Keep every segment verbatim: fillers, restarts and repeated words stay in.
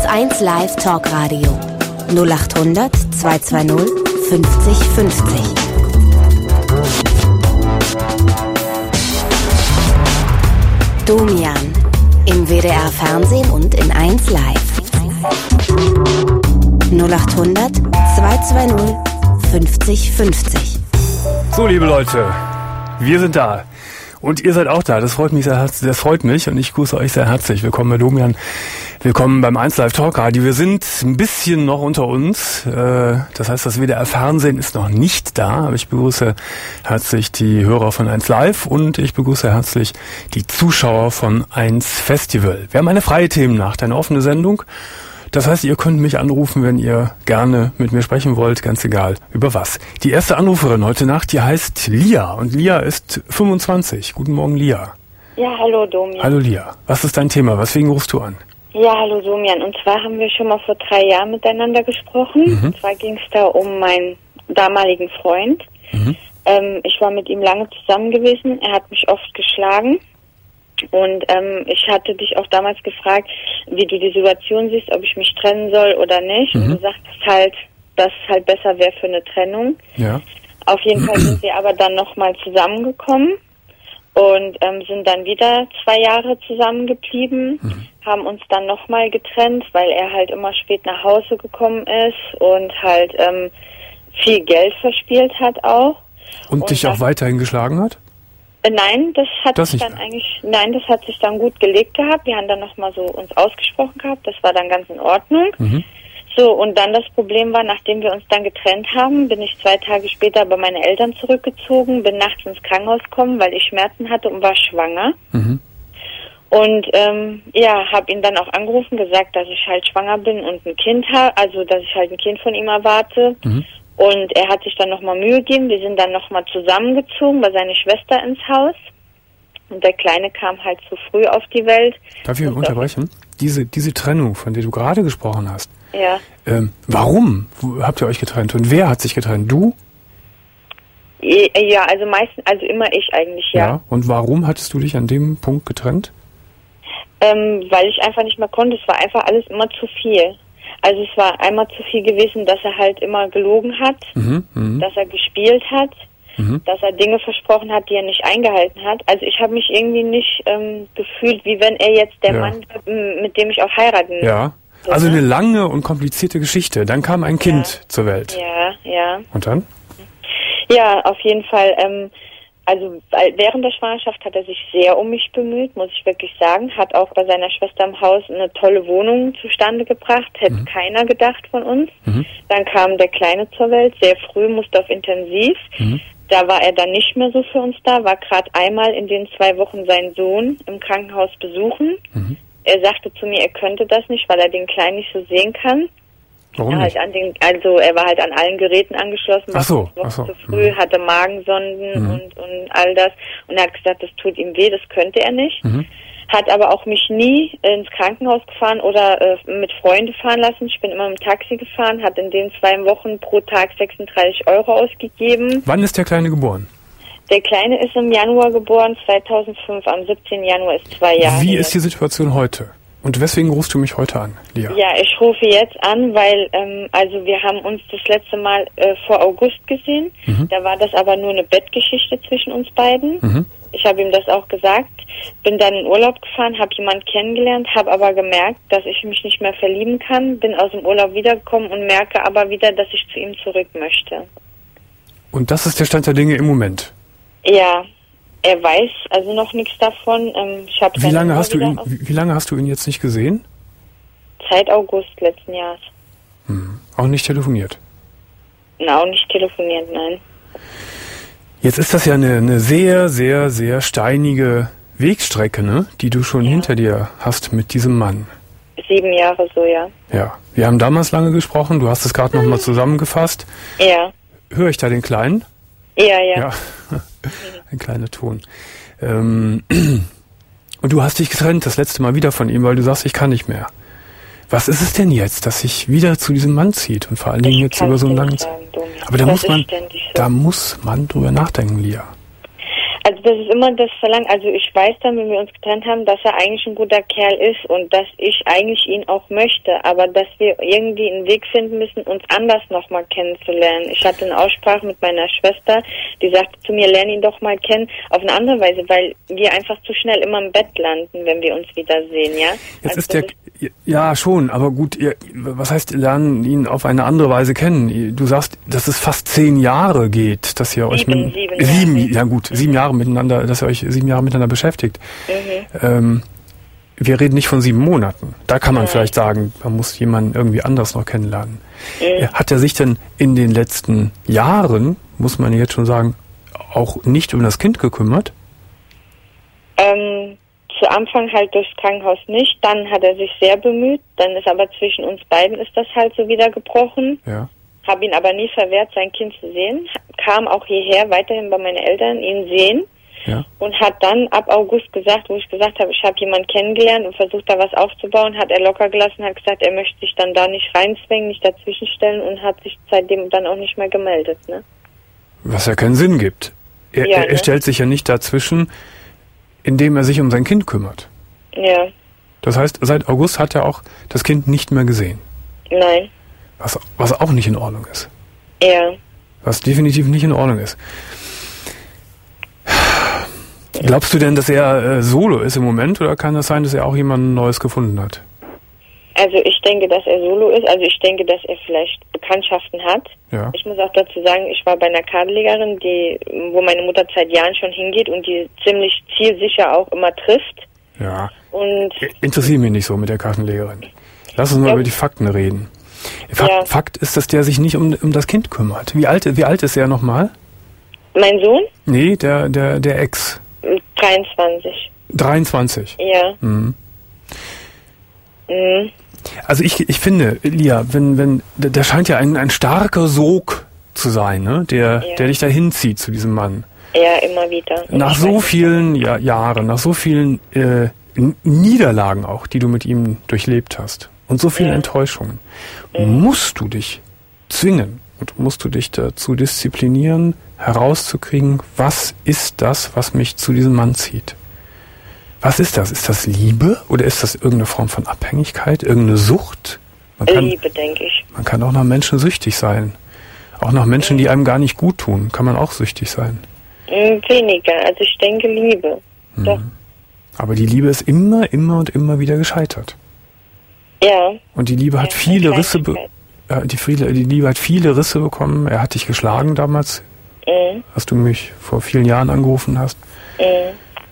eins Live Talkradio null acht hundert zweihundertzweißig fünfzig fünfzig. Domian im W D R Fernsehen und in eins Live. null acht hundert zweihundertzweißig fünfzig fünfzig. So, liebe Leute, wir sind da. Und ihr seid auch da. Das freut mich sehr herzlich. Das freut mich und ich grüße euch sehr herzlich. Willkommen bei Domian. Willkommen beim eins Live Talk Radio. Wir sind ein bisschen noch unter uns. Das heißt, das W D R Fernsehen ist noch nicht da. Aber ich begrüße herzlich die Hörer von eins Live und ich begrüße herzlich die Zuschauer von eins Festival. Wir haben eine freie Themennacht, eine offene Sendung. Das heißt, ihr könnt mich anrufen, wenn ihr gerne mit mir sprechen wollt, ganz egal über was. Die erste Anruferin heute Nacht, die heißt Lia und Lia ist fünfundzwanzig. Guten Morgen, Lia. Ja, hallo Domian. Hallo Lia. Was ist dein Thema? Weswegen rufst du an? Ja, hallo Domian. Und zwar haben wir schon mal vor drei Jahren miteinander gesprochen. Mhm. Und zwar ging es da um meinen damaligen Freund. Mhm. Ähm, ich war mit ihm lange zusammen gewesen. Er hat mich oft geschlagen. Und ähm, ich hatte dich auch damals gefragt, wie du die Situation siehst, ob ich mich trennen soll oder nicht. Mhm. Und du sagtest halt, dass es halt besser wäre für eine Trennung. Ja. Auf jeden Fall sind wir aber dann nochmal zusammengekommen und ähm, sind dann wieder zwei Jahre zusammengeblieben, mhm. haben uns dann nochmal getrennt, weil er halt immer spät nach Hause gekommen ist und halt ähm, viel Geld verspielt hat auch. Und, und dich auch weiterhin geschlagen hat? Nein, das hat das sich dann mehr. eigentlich, nein, das hat sich dann gut gelegt gehabt. Wir haben dann nochmal so uns ausgesprochen gehabt. Das war dann ganz in Ordnung. Mhm. So, und dann das Problem war, nachdem wir uns dann getrennt haben, bin ich zwei Tage später bei meinen Eltern zurückgezogen, bin nachts ins Krankenhaus gekommen, weil ich Schmerzen hatte und war schwanger. Mhm. Und, ähm, ja, habe ihn dann auch angerufen, gesagt, dass ich halt schwanger bin und ein Kind habe, also, dass ich halt ein Kind von ihm erwarte. Mhm. Und er hat sich dann nochmal Mühe gegeben. Wir sind dann nochmal zusammengezogen bei seiner Schwester ins Haus. Und der Kleine kam halt zu früh auf die Welt. Darf ich mich unterbrechen? Diese, diese Trennung, von der du gerade gesprochen hast. Ja. Ähm, warum habt ihr euch getrennt? Und wer hat sich getrennt? Du? Ja, also meistens, also immer ich eigentlich, ja. Ja. Und warum hattest du dich an dem Punkt getrennt? Ähm, weil ich einfach nicht mehr konnte. Es war einfach alles immer zu viel. Also es war einmal zu viel gewesen, dass er halt immer gelogen hat, mhm, mh. dass er gespielt hat, mhm. dass er Dinge versprochen hat, die er nicht eingehalten hat. Also ich habe mich irgendwie nicht ähm, gefühlt, wie wenn er jetzt der ja. Mann, mit dem ich auch heiraten Ja, würde. Also eine lange und komplizierte Geschichte. Dann kam ein Kind ja. zur Welt. Ja, ja. Und dann? Ja, auf jeden Fall. Ähm, Also während der Schwangerschaft hat er sich sehr um mich bemüht, muss ich wirklich sagen. Hat auch bei seiner Schwester im Haus eine tolle Wohnung zustande gebracht. Hätte mhm. keiner gedacht von uns. Mhm. Dann kam der Kleine zur Welt, sehr früh, musste auf Intensiv. Mhm. Da war er dann nicht mehr so für uns da, war gerade einmal in den zwei Wochen seinen Sohn im Krankenhaus besuchen. Mhm. Er sagte zu mir, er könnte das nicht, weil er den Kleinen nicht so sehen kann. Warum er, halt an den, also er war halt an allen Geräten angeschlossen, war ach so, ach so. zu früh, mhm. hatte Magensonden mhm. und, und all das. Und er hat gesagt, das tut ihm weh, das könnte er nicht. Mhm. Hat aber auch mich nie ins Krankenhaus gefahren oder äh, mit Freunden fahren lassen. Ich bin immer mit dem Taxi gefahren, hat in den zwei Wochen pro Tag sechsunddreißig Euro ausgegeben. Wann ist der Kleine geboren? Der Kleine ist im Januar geboren, zweitausendfünf, am siebzehnten Januar ist zwei Jahre. Wie ist die Situation heute? Und weswegen rufst du mich heute an, Lia? Ja, ich rufe jetzt an, weil, ähm, also wir haben uns das letzte Mal äh, vor August gesehen. Mhm. Da war das aber nur eine Bettgeschichte zwischen uns beiden. Mhm. Ich habe ihm das auch gesagt. Bin dann in Urlaub gefahren, habe jemanden kennengelernt, habe aber gemerkt, dass ich mich nicht mehr verlieben kann. Bin aus dem Urlaub wiedergekommen und merke aber wieder, dass ich zu ihm zurück möchte. Und das ist der Stand der Dinge im Moment? Ja. Er weiß also noch nichts davon. Ähm, ich hab wie lange hast du ihn? Wie, wie lange hast du ihn jetzt nicht gesehen? Seit August letzten Jahres. Hm. Auch nicht telefoniert? Na, auch nicht telefoniert, nein. Jetzt ist das ja eine, eine sehr, sehr, sehr steinige Wegstrecke, ne, die du schon ja. hinter dir hast mit diesem Mann. Sieben Jahre so, ja. Ja. Wir haben damals lange gesprochen. Du hast es gerade hm. nochmal zusammengefasst. Ja. Höre ich da den Kleinen? Ja, ja. Ja. Ein kleiner Ton. Ähm, und du hast dich getrennt das letzte Mal wieder von ihm, weil du sagst, ich kann nicht mehr. Was ist es denn jetzt, dass sich wieder zu diesem Mann zieht und vor allen Dingen jetzt über so einen langen Zeit? Aber da muss man, so. da muss man drüber nachdenken, Lia. Also das ist immer das Verlangen, also ich weiß dann, wenn wir uns getrennt haben, dass er eigentlich ein guter Kerl ist und dass ich eigentlich ihn auch möchte, aber dass wir irgendwie einen Weg finden müssen, uns anders nochmal kennenzulernen. Ich hatte eine Aussprache mit meiner Schwester, die sagte zu mir, lerne ihn doch mal kennen, auf eine andere Weise, weil wir einfach zu schnell immer im Bett landen, wenn wir uns wiedersehen, ja? Jetzt also ist der, ja schon, aber gut, ihr, was heißt, lernen ihn auf eine andere Weise kennen? Du sagst, dass es fast zehn Jahre geht, dass ihr euch sieben, mit, sieben, sieben, Jahre. ja gut, sieben Jahre miteinander, dass ihr euch sieben Jahre miteinander beschäftigt. Mhm. Ähm, wir reden nicht von sieben Monaten. Da kann man Nein. vielleicht sagen, man muss jemanden irgendwie anders noch kennenlernen. Mhm. Hat er sich denn in den letzten Jahren, muss man jetzt schon sagen, auch nicht um das Kind gekümmert? Ähm, zu Anfang halt durchs Krankenhaus nicht, dann hat er sich sehr bemüht, dann ist aber zwischen uns beiden ist das halt so wieder gebrochen. Ja. Habe ihn aber nie verwehrt, sein Kind zu sehen, kam auch hierher, weiterhin bei meinen Eltern, ihn sehen. Ja. Und hat dann ab August gesagt, wo ich gesagt habe, ich habe jemanden kennengelernt und versucht da was aufzubauen, hat er locker gelassen, hat gesagt, er möchte sich dann da nicht reinzwängen, nicht dazwischenstellen und hat sich seitdem dann auch nicht mehr gemeldet. Ne? Was ja keinen Sinn gibt. Er, ja, er, er stellt sich ja nicht dazwischen, indem er sich um sein Kind kümmert. Ja. Das heißt, seit August hat er auch das Kind nicht mehr gesehen. Nein. Was, was auch nicht in Ordnung ist. Ja. Was definitiv nicht in Ordnung ist. Glaubst du denn, dass er äh, solo ist im Moment oder kann es sein, dass er auch jemanden Neues gefunden hat? Also ich denke, dass er solo ist. Also ich denke, dass er vielleicht Bekanntschaften hat. Ja. Ich muss auch dazu sagen, ich war bei einer Kartenlegerin, die, wo meine Mutter seit Jahren schon hingeht und die ziemlich zielsicher auch immer trifft. Ja. Und interessiert mich nicht so mit der Kartenlegerin. Lass uns mal ja. über die Fakten reden. Fakt, ja. Fakt ist, dass der sich nicht um, um das Kind kümmert. Wie alt, wie alt ist er nochmal? Mein Sohn? Nee, der, der, der Ex. dreiundzwanzig. dreiundzwanzig? Ja. Mhm. Mhm. Also ich, ich finde, Lia, wenn, wenn, der scheint ja ein, ein starker Sog zu sein, ne? Der, ja. der dich dahin zieht zu diesem Mann. Ja, immer wieder. Und nach so vielen ja, Jahren, nach so vielen äh, Niederlagen auch, die du mit ihm durchlebt hast und so vielen ja. Enttäuschungen, mhm. musst du dich zwingen und musst du dich dazu disziplinieren, herauszukriegen, was ist das, was mich zu diesem Mann zieht? Was ist das? Ist das Liebe oder ist das irgendeine Form von Abhängigkeit, irgendeine Sucht? Man kann, Liebe, denke ich. Man kann auch nach Menschen süchtig sein. Auch nach Menschen, mhm. die einem gar nicht gut tun, kann man auch süchtig sein. Weniger, also ich denke Liebe. Mhm. Doch. Aber die Liebe ist immer, immer und immer wieder gescheitert. Ja. Und die Liebe hat ja, viele Risse, be- äh, die, viele, die Liebe hat viele Risse bekommen. Er hat dich geschlagen damals, mhm. als du mich vor vielen Jahren angerufen hast. Mhm.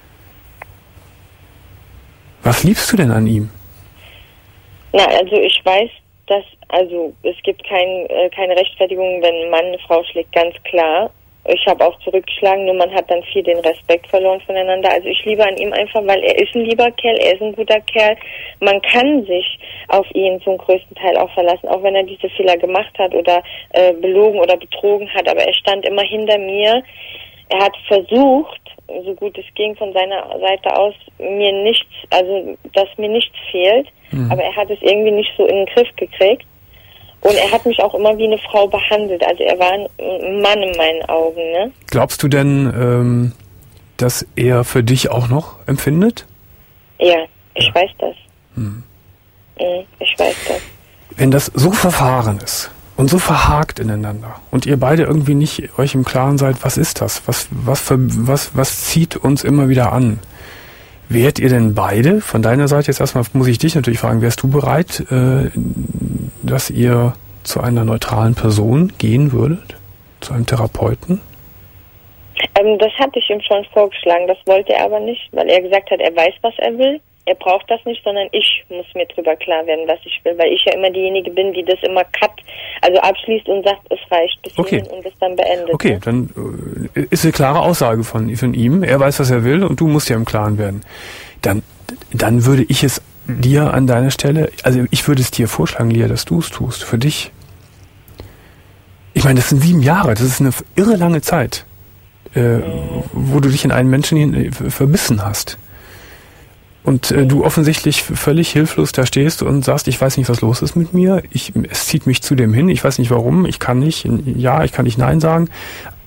Was liebst du denn an ihm? Na, also ich weiß, dass, also es gibt kein, äh, keine Rechtfertigung, wenn ein Mann eine Frau schlägt, ganz klar. Ich habe auch zurückgeschlagen, nur man hat dann viel den Respekt verloren voneinander. Also ich liebe an ihm einfach, weil er ist ein lieber Kerl, er ist ein guter Kerl. Man kann sich auf ihn zum größten Teil auch verlassen, auch wenn er diese Fehler gemacht hat oder äh, belogen oder betrogen hat. Aber er stand immer hinter mir. Er hat versucht, so gut es ging von seiner Seite aus, mir nichts, also dass mir nichts fehlt. Mhm. Aber er hat es irgendwie nicht so in den Griff gekriegt. Und er hat mich auch immer wie eine Frau behandelt. Also er war ein Mann in meinen Augen. Ne? Glaubst du denn, ähm, dass er für dich auch noch empfindet? Ja, ich ja. weiß das. Hm. Ich weiß das. Wenn das so verfahren ist und so verhakt ineinander und ihr beide irgendwie nicht euch im Klaren seid, was ist das? Was, was, für, was, was zieht uns immer wieder an? Wärt ihr denn beide, von deiner Seite jetzt erstmal, muss ich dich natürlich fragen, wärst du bereit, äh, dass ihr zu einer neutralen Person gehen würdet? Zu einem Therapeuten? Ähm, das hatte ich ihm schon vorgeschlagen, das wollte er aber nicht, weil er gesagt hat, er weiß, was er will. Er braucht das nicht, sondern ich muss mir drüber klar werden, was ich will, weil ich ja immer diejenige bin, die das immer cut, also abschließt und sagt, es reicht bis okay. hierhin und es dann beendet. Okay, ne? Dann äh, ist eine klare Aussage von, von ihm. Er weiß, was er will und du musst ja im Klaren werden. Dann, dann würde ich es dir an deiner Stelle, also ich würde es dir vorschlagen, Lia, dass du es tust, für dich. Ich meine, das sind sieben Jahre, das ist eine irre lange Zeit, äh, mhm. wo du dich in einen Menschen hin, äh, verbissen hast. Und äh, du offensichtlich völlig hilflos da stehst und sagst, ich weiß nicht, was los ist mit mir. Ich, es zieht mich zu dem hin. Ich weiß nicht warum. Ich kann nicht, ja, ich kann nicht Nein sagen.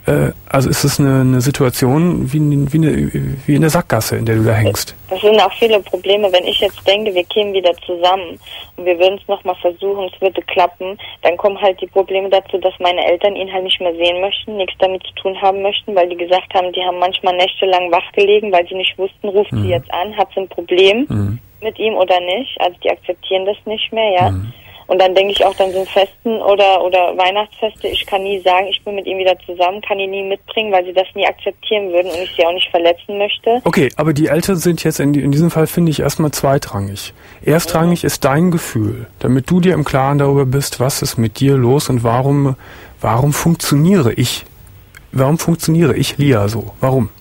Äh, also ist es eine, eine Situation wie, wie, eine, wie in der Sackgasse, in der du da hängst? Das sind auch viele Probleme. Wenn ich jetzt denke, wir kämen wieder zusammen und wir würden es nochmal versuchen, es würde klappen, dann kommen halt die Probleme dazu, dass meine Eltern ihn halt nicht mehr sehen möchten, nichts damit zu tun haben möchten, weil die gesagt haben, die haben manchmal nächtelang wach gelegen, weil sie nicht wussten, ruft mhm. sie jetzt an, hat sie ein Problem mhm. mit ihm oder nicht. Also die akzeptieren das nicht mehr, ja. Mhm. Und dann denke ich auch, dann sind Festen oder oder Weihnachtsfeste, ich kann nie sagen, ich bin mit ihm wieder zusammen, kann ihn nie mitbringen, weil sie das nie akzeptieren würden und ich sie auch nicht verletzen möchte. Okay, aber die Eltern sind jetzt in, in diesem Fall, finde ich, erstmal zweitrangig. Erstrangig mhm. ist dein Gefühl, damit du dir im Klaren darüber bist, was ist mit dir los und warum, warum funktioniere ich? Warum funktioniere ich, Lia, so? Warum?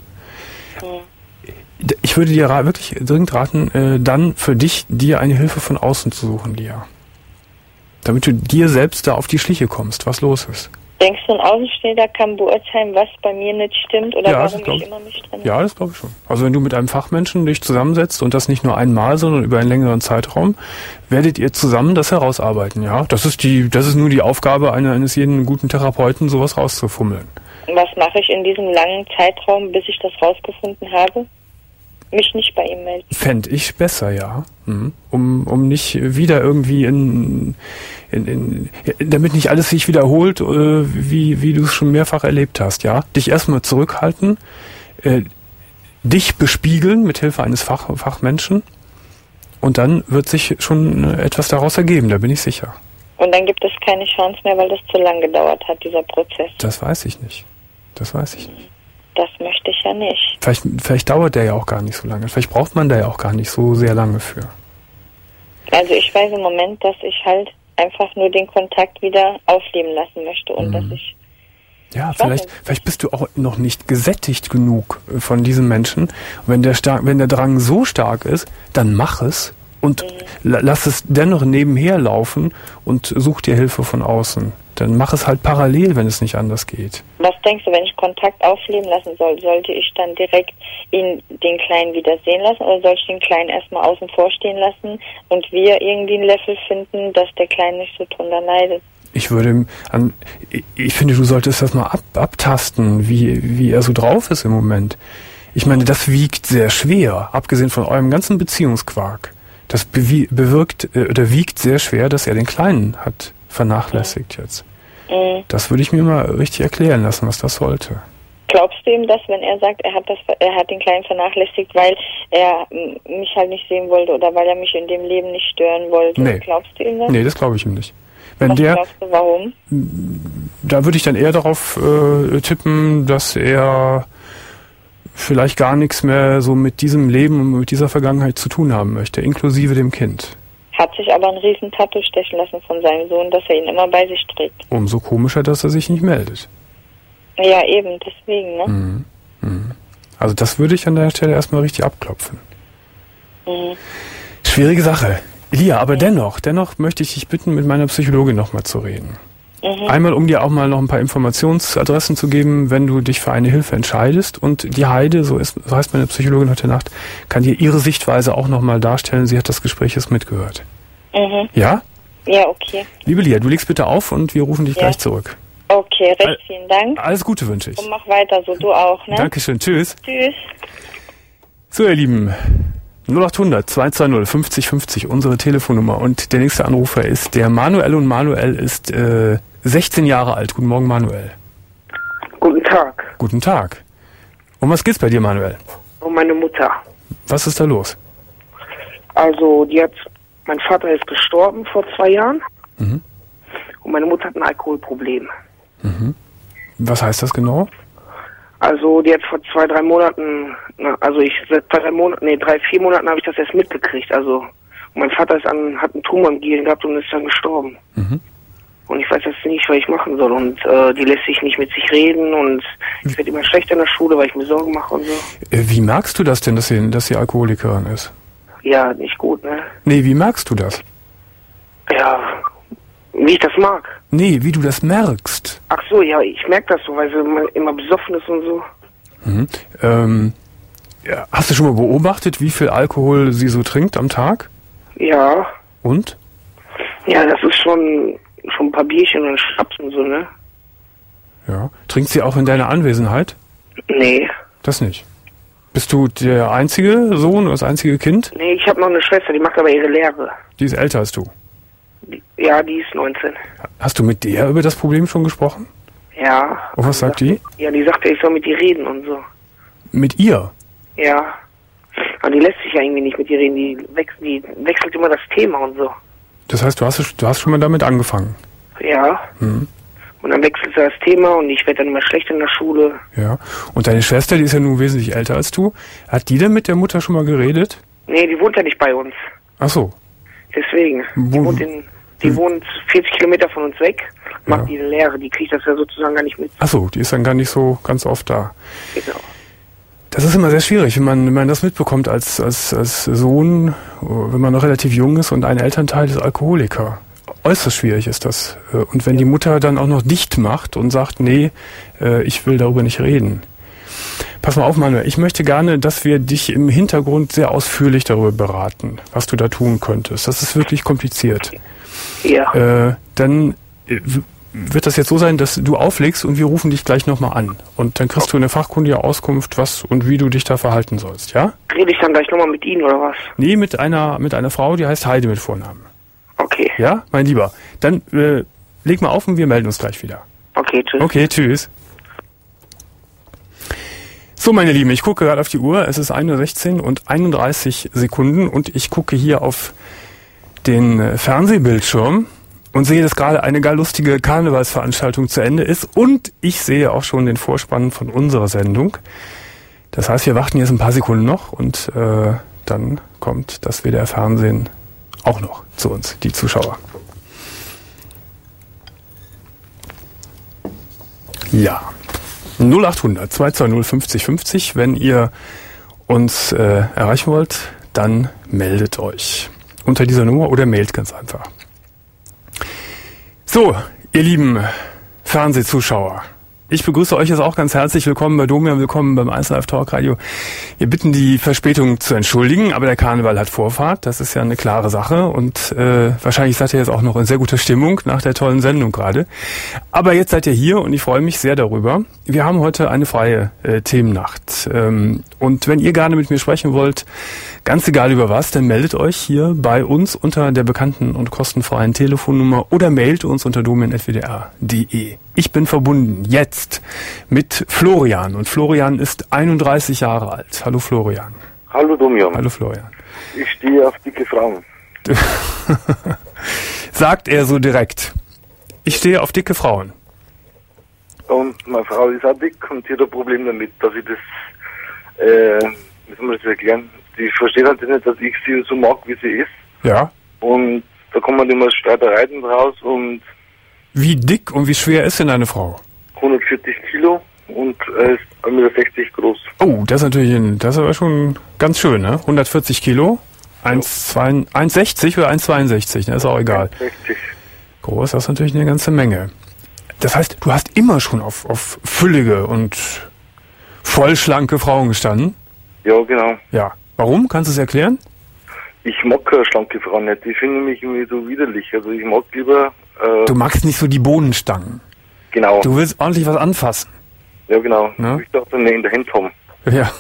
Mhm. Ich würde dir ra- wirklich dringend raten, äh, dann für dich, dir eine Hilfe von außen zu suchen, Lia. Damit du dir selbst da auf die Schliche kommst, was los ist. Denkst du, ein Außenstehender kann beurteilen, was bei mir nicht stimmt oder ja, warum ich immer mich drin? Ja, das glaube ich schon. Also wenn du mit einem Fachmenschen dich zusammensetzt und das nicht nur einmal, sondern über einen längeren Zeitraum, werdet ihr zusammen das herausarbeiten, ja? Das ist die, das ist nur die Aufgabe eine, eines jeden guten Therapeuten, sowas rauszufummeln. Was mache ich in diesem langen Zeitraum, bis ich das rausgefunden habe? Mich nicht bei ihm melden. Fände ich besser, ja. Mhm. Um, um nicht wieder irgendwie in, in, in, damit nicht alles sich wiederholt, äh, wie, wie du es schon mehrfach erlebt hast, ja. Dich erstmal zurückhalten, äh, dich bespiegeln mit Hilfe eines Fach, Fachmenschen und dann wird sich schon etwas daraus ergeben, da bin ich sicher. Und dann gibt es keine Chance mehr, weil das zu lang gedauert hat, dieser Prozess. Das weiß ich nicht. Das weiß ich nicht. Das möchte ich ja nicht. Vielleicht, vielleicht dauert der ja auch gar nicht so lange. Vielleicht braucht man da ja auch gar nicht so sehr lange für. Also ich weiß im Moment, dass ich halt einfach nur den Kontakt wieder aufleben lassen möchte und mhm. dass ich... Ja, vielleicht, vielleicht bist du auch noch nicht gesättigt genug von diesem Menschen. Und wenn der, stark, wenn der Drang so stark ist, dann mach es und mhm. lass es dennoch nebenher laufen und such dir Hilfe von außen. Dann mach es halt parallel, wenn es nicht anders geht. Was denkst du, wenn ich Kontakt aufleben lassen soll, sollte ich dann direkt ihn, den Kleinen wieder sehen lassen oder soll ich den Kleinen erstmal außen vor stehen lassen und wir irgendwie ein Level finden, dass der Kleine nicht so drunter leidet? Ich würde, an, ich finde, du solltest das mal ab, abtasten, wie, wie er so drauf ist im Moment. Ich meine, das wiegt sehr schwer, abgesehen von eurem ganzen Beziehungsquark. Das bewie- bewirkt, äh, oder wiegt sehr schwer, dass er den Kleinen hat vernachlässigt mhm. jetzt. Mhm. Das würde ich mir mal richtig erklären lassen, was das sollte. Glaubst du ihm das, wenn er sagt, er hat das, er hat den Kleinen vernachlässigt, weil er mich halt nicht sehen wollte oder weil er mich in dem Leben nicht stören wollte? Nee. Glaubst du ihm das? Nee, das glaube ich ihm nicht. Wenn was der, glaubst du, warum? Da würde ich dann eher darauf äh, tippen, dass er vielleicht gar nichts mehr so mit diesem Leben und mit dieser Vergangenheit zu tun haben möchte, inklusive dem Kind. Hat sich aber ein riesen Tattoo stechen lassen von seinem Sohn, dass er ihn immer bei sich trägt. Umso komischer, dass er sich nicht meldet. Ja, eben, deswegen, ne? Mhm. Mhm. Also das würde ich an der Stelle erstmal richtig abklopfen. Mhm. Schwierige Sache. Lia, aber mhm. dennoch, dennoch möchte ich dich bitten, mit meiner Psychologin nochmal zu reden. Mhm. Einmal, um dir auch mal noch ein paar Informationsadressen zu geben, wenn du dich für eine Hilfe entscheidest. Und die Heide, so, ist, so heißt meine Psychologin heute Nacht, kann dir ihre Sichtweise auch nochmal darstellen. Sie hat das Gespräch jetzt mitgehört. Mhm. Ja? Ja, okay. Liebe Lia, du legst bitte auf und wir rufen dich ja. gleich zurück. Okay, recht vielen Dank. Alles Gute wünsche ich. Und mach weiter so, du auch, ne? Dankeschön, tschüss. Tschüss. So, ihr Lieben, null acht hundert zwei zwei null fünfzig fünfzig, unsere Telefonnummer. Und der nächste Anrufer ist der Manuel und Manuel ist äh, sechzehn Jahre alt. Guten Morgen, Manuel. Guten Tag. Guten Tag. Um was geht's bei dir, Manuel? Um meine Mutter. Was ist da los? Also, die hat, mein Vater ist gestorben vor zwei Jahren. Mhm. Und meine Mutter hat ein Alkoholproblem. Mhm. Was heißt das genau? Also, die hat vor zwei, drei Monaten, na, also ich, seit zwei, drei Monaten, nee, drei, vier Monaten habe ich das erst mitgekriegt. Also, mein Vater ist an, hat einen Tumor im Gehirn gehabt und ist dann gestorben. Mhm. Und ich weiß jetzt nicht, was ich machen soll. Und äh, die lässt sich nicht mit sich reden und ich werde immer schlechter in der Schule, weil ich mir Sorgen mache und so. Wie merkst du das denn, dass sie, dass sie Alkoholikerin ist? Ja, nicht gut, ne? Nee, wie merkst du das? Ja, wie ich das mag. Nee, wie du das merkst. Ach so, ja, ich merke das so, weil sie immer, immer besoffen ist und so. Mhm. Ähm, ja, hast du schon mal beobachtet, wie viel Alkohol sie so trinkt am Tag? Ja. Und? Ja, das ist schon, schon ein paar Bierchen und Schnaps und so, ne? Ja. Trinkt sie auch in deiner Anwesenheit? Nee. Das nicht. Bist du der einzige Sohn oder das einzige Kind? Nee, ich habe noch eine Schwester, die macht aber ihre Lehre. Die ist älter als du? Die, ja, die ist neunzehn. Hast du mit der über das Problem schon gesprochen? Ja. Und was sagt die? Ja, die sagte, ich soll mit ihr reden und so. Mit ihr? Ja. Aber die lässt sich ja irgendwie nicht mit ihr reden. Die, wech die wechselt immer das Thema und so. Das heißt, du hast, du hast schon mal damit angefangen? Ja. Mhm. Und dann wechselt sie das Thema und ich werde dann immer schlecht in der Schule. Ja. Und deine Schwester, die ist ja nun wesentlich älter als du. Hat die denn mit der Mutter schon mal geredet? Nee, die wohnt ja nicht bei uns. Ach so. Deswegen. Die Wo, wohnt, in, die hm. wohnt vierzig Kilometer von uns weg. Macht ja. die Lehre. Die kriegt das ja sozusagen gar nicht mit. Ach so, die ist dann gar nicht so ganz oft da. Genau. Das ist immer sehr schwierig, wenn man, wenn man das mitbekommt als, als, als Sohn, wenn man noch relativ jung ist und ein Elternteil ist Alkoholiker. Äußerst schwierig ist das. Und wenn die Mutter dann auch noch dicht macht und sagt, nee, ich will darüber nicht reden. Pass mal auf, Manuel, ich möchte gerne, dass wir dich im Hintergrund sehr ausführlich darüber beraten, was du da tun könntest. Das ist wirklich kompliziert. Ja. Äh, dann wird das jetzt so sein, dass du auflegst und wir rufen dich gleich nochmal an. Und dann kriegst du eine fachkundige Auskunft, was und wie du dich da verhalten sollst, ja? Rede ich dann gleich nochmal mit Ihnen, oder was? Nee, mit einer, mit einer Frau, die heißt Heide mit Vornamen. Okay. Ja, mein Lieber. Dann äh, leg mal auf und wir melden uns gleich wieder. Okay, tschüss. Okay, tschüss. So, meine Lieben, ich gucke gerade auf die Uhr. Es ist ein Uhr sechzehn und einunddreißig Sekunden und ich gucke hier auf den äh, Fernsehbildschirm und sehe, dass gerade eine gar lustige Karnevalsveranstaltung zu Ende ist und ich sehe auch schon den Vorspann von unserer Sendung. Das heißt, wir warten jetzt ein paar Sekunden noch und äh, dann kommt das W D R Fernsehen auch noch zu uns, die Zuschauer. Ja, null achthundert zweihundertzweißig fünfzig fünfzig, wenn ihr uns äh, erreichen wollt, dann meldet euch unter dieser Nummer oder mailt ganz einfach. So, ihr lieben Fernsehzuschauer, ich begrüße euch jetzt auch ganz herzlich. Willkommen bei Domian, willkommen beim eins Live Talk Radio. Wir bitten die Verspätung zu entschuldigen, aber der Karneval hat Vorfahrt. Das ist ja eine klare Sache und äh, wahrscheinlich seid ihr jetzt auch noch in sehr guter Stimmung nach der tollen Sendung gerade. Aber jetzt seid ihr hier und ich freue mich sehr darüber. Wir haben heute eine freie äh, Themennacht. Ähm, und wenn ihr gerne mit mir sprechen wollt, ganz egal über was, dann meldet euch hier bei uns unter der bekannten und kostenfreien Telefonnummer oder mailt uns unter domian punkt w d r punkt d e. Ich bin verbunden jetzt mit Florian und Florian ist einunddreißig Jahre alt. Hallo Florian. Hallo Domian. Hallo Florian. Ich stehe auf dicke Frauen. Sagt er so direkt. Ich stehe auf dicke Frauen. Und meine Frau ist auch dick und sie hat ein Problem damit, dass ich das, äh, wie soll man das erklären? Die versteht halt nicht, dass ich sie so mag, wie sie ist. Ja. Und da kommen immer Streitereien raus und... Wie dick und wie schwer ist denn deine Frau? hundertvierzig Kilo und äh, ist eins Komma sechzig Meter groß. Oh, das ist natürlich, ein, das ist aber schon ganz schön, ne? hundertvierzig Kilo, eins Komma sechzig oder eins Komma zweiundsechzig, ne? Ist auch egal. eins Komma sechzig. Groß, das ist natürlich eine ganze Menge. Das heißt, du hast immer schon auf, auf füllige und vollschlanke Frauen gestanden? Ja, genau. Ja. Warum? Kannst du es erklären? Ich mag keine schlanke Frau nicht. Die finden mich irgendwie so widerlich. Also ich mag lieber... Äh, du magst nicht so die Bohnenstangen. Genau. Du willst ordentlich was anfassen. Ja, genau. Ne? Ich dachte, in der Hand haben. Ja.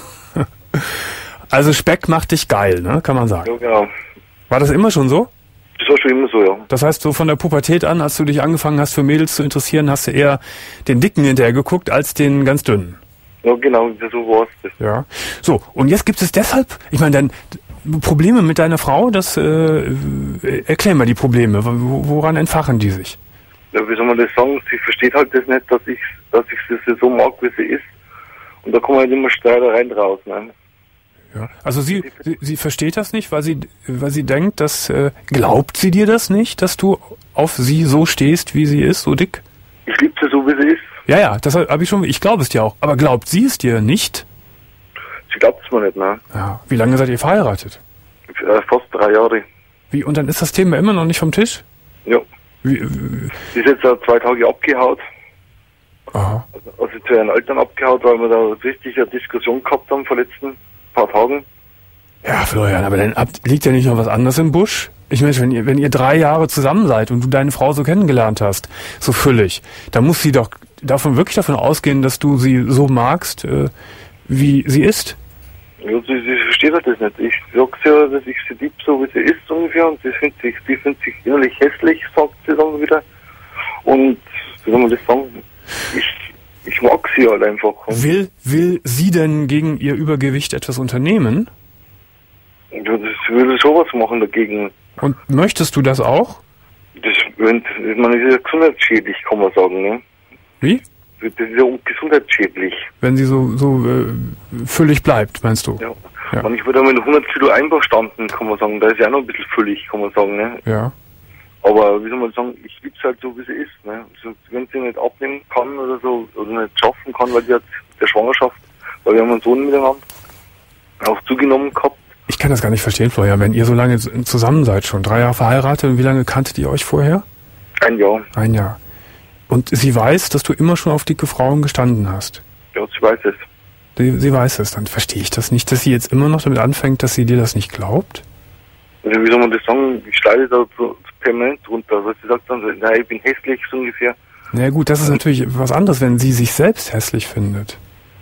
Also Speck macht dich geil, ne? Kann man sagen. Ja, genau. War das immer schon so? Das war schon immer so, ja. Das heißt, so von der Pubertät an, als du dich angefangen hast, für Mädels zu interessieren, hast du eher den Dicken hinterher geguckt, als den ganz Dünnen. Ja, genau, so war es. Ja. So, und jetzt gibt es deshalb, ich meine, dann Probleme mit deiner Frau, das, äh, erklär mal die Probleme. Woran entfachen die sich? Ja, wie soll man das sagen? Sie versteht halt das nicht, dass ich, dass ich sie so mag, wie sie ist. Und da kommen halt immer Streitereien raus, ne? Ja. Also sie, sie, sie versteht das nicht, weil sie, weil sie denkt, dass, äh, glaubt sie dir das nicht, dass du auf sie so stehst, wie sie ist, so dick? Ich liebe sie so, wie sie ist. Ja, ja, das habe ich schon, ich glaube es dir auch. Aber glaubt sie es dir nicht? Sie glaubt es mir nicht, ne? Ja. Wie lange seid ihr verheiratet? Äh, fast drei Jahre. Wie, und dann ist das Thema immer noch nicht vom Tisch? Ja. Wie, wie? Sie ist jetzt uh, zwei Tage abgehaut. Aha. Also, also zu ihren Eltern abgehaut, weil wir da richtig eine Diskussion gehabt haben vor den letzten paar Tagen. Ja, Florian, aber dann habt, liegt ja nicht noch was anderes im Busch? Ich meine, wenn ihr, wenn ihr drei Jahre zusammen seid und du deine Frau so kennengelernt hast, so füllig, dann muss sie doch davon wirklich davon ausgehen, dass du sie so magst, äh, wie sie ist? Ja, sie, sie versteht halt das nicht. Ich sag's ja, dass ich sie lieb, so wie sie ist ungefähr, und sie findet sich, sie findet sich innerlich hässlich, sagt sie dann wieder. Und, wie soll man das sagen, ich, ich mag sie halt einfach. Will, will sie denn gegen ihr Übergewicht etwas unternehmen? Ja, das würde sowas machen dagegen. Und möchtest du das auch? Das, wenn, man ist ja gesundheitsschädlich, kann man sagen, ne? Wie? Das ist ja gesundheitsschädlich. Wenn sie so, so äh, füllig bleibt, meinst du? Ja. Ja. Und ich würde mit hundert Kilo einverstanden, kann man sagen. Da ist ja auch noch ein bisschen füllig, kann man sagen, ne? Ja. Aber wie soll man sagen, ich lieb's halt so, wie sie ist, ne? Also, wenn sie nicht abnehmen kann oder so, oder nicht schaffen kann, weil sie hat der Schwangerschaft, weil wir haben einen Sohn miteinander auch zugenommen gehabt. Ich kann das gar nicht verstehen, Florian, wenn ihr so lange zusammen seid schon, drei Jahre verheiratet, und wie lange kanntet ihr euch vorher? Ein Jahr. Ein Jahr. Und sie weiß, dass du immer schon auf dicke Frauen gestanden hast. Ja, sie weiß es. Sie, sie weiß es, dann verstehe ich das nicht, dass sie jetzt immer noch damit anfängt, dass sie dir das nicht glaubt? Also, wie soll man das sagen, ich schneide da so permanent runter. Also sie sagt dann, nein, ich bin hässlich, so ungefähr. Na ja, gut, das ist natürlich was anderes, wenn sie sich selbst hässlich findet.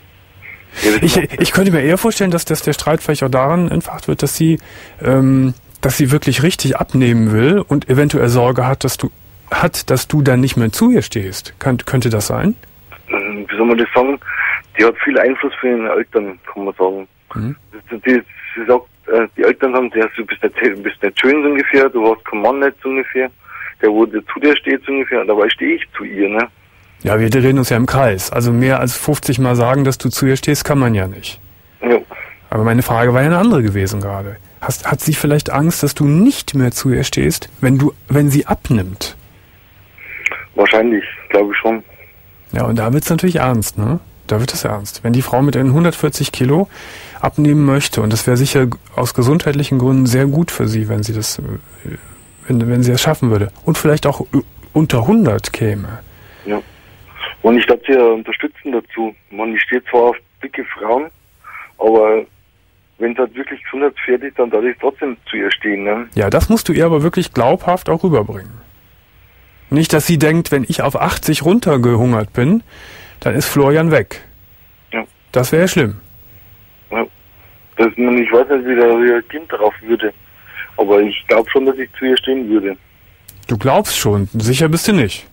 Ja, Ich, ich könnte mir eher vorstellen, dass, dass der Streit vielleicht auch daran entfacht wird, dass sie, ähm, dass sie wirklich richtig abnehmen will und eventuell Sorge hat, dass du hat, dass du dann nicht mehr zu ihr stehst. Kann, könnte das sein? Wie soll man das sagen? Die hat viel Einfluss für ihre Eltern, kann man sagen. Mhm. Die, die, sie sagt, äh, die Eltern sagen, ja, du bist nicht, du bist nicht schön so ungefähr, du hast keinen Mann nicht so ungefähr, der wo dir zu dir steht so ungefähr, und dabei stehe ich zu ihr, ne? Ja, wir drehen uns ja im Kreis. Also mehr als fünfzig Mal sagen, dass du zu ihr stehst, kann man ja nicht. Ja. Aber meine Frage war ja eine andere gewesen gerade. Hast, hat sie vielleicht Angst, dass du nicht mehr zu ihr stehst, wenn du, wenn sie abnimmt? Wahrscheinlich, glaube ich schon. Ja, und da wird's natürlich ernst, ne? Da wird es ernst. Wenn die Frau mit ihren hundertvierzig Kilo abnehmen möchte, und das wäre sicher aus gesundheitlichen Gründen sehr gut für sie, wenn sie das, wenn, wenn sie es schaffen würde. Und vielleicht auch unter hundert käme. Ja. Und ich glaube, sie unterstützen dazu. Man, ich stehe zwar auf dicke Frauen, aber wenn es halt wirklich gesundheitsfähig ist, dann darf ich trotzdem zu ihr stehen, ne? Ja, das musst du ihr aber wirklich glaubhaft auch rüberbringen. Nicht, dass sie denkt, wenn ich auf achtzig runtergehungert bin, dann ist Florian weg. Ja. Das wäre schlimm. Ja. Das, man, ich weiß nicht, wie der, wie der Kind darauf würde. Aber ich glaube schon, dass ich zu ihr stehen würde. Du glaubst schon, sicher bist du nicht.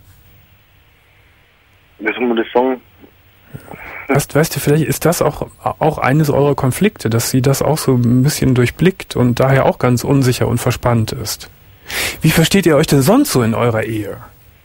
Wie soll man das sagen? Weißt, weißt du, vielleicht ist das auch, auch eines eurer Konflikte, dass sie das auch so ein bisschen durchblickt und daher auch ganz unsicher und verspannt ist. Wie versteht ihr euch denn sonst so in eurer Ehe?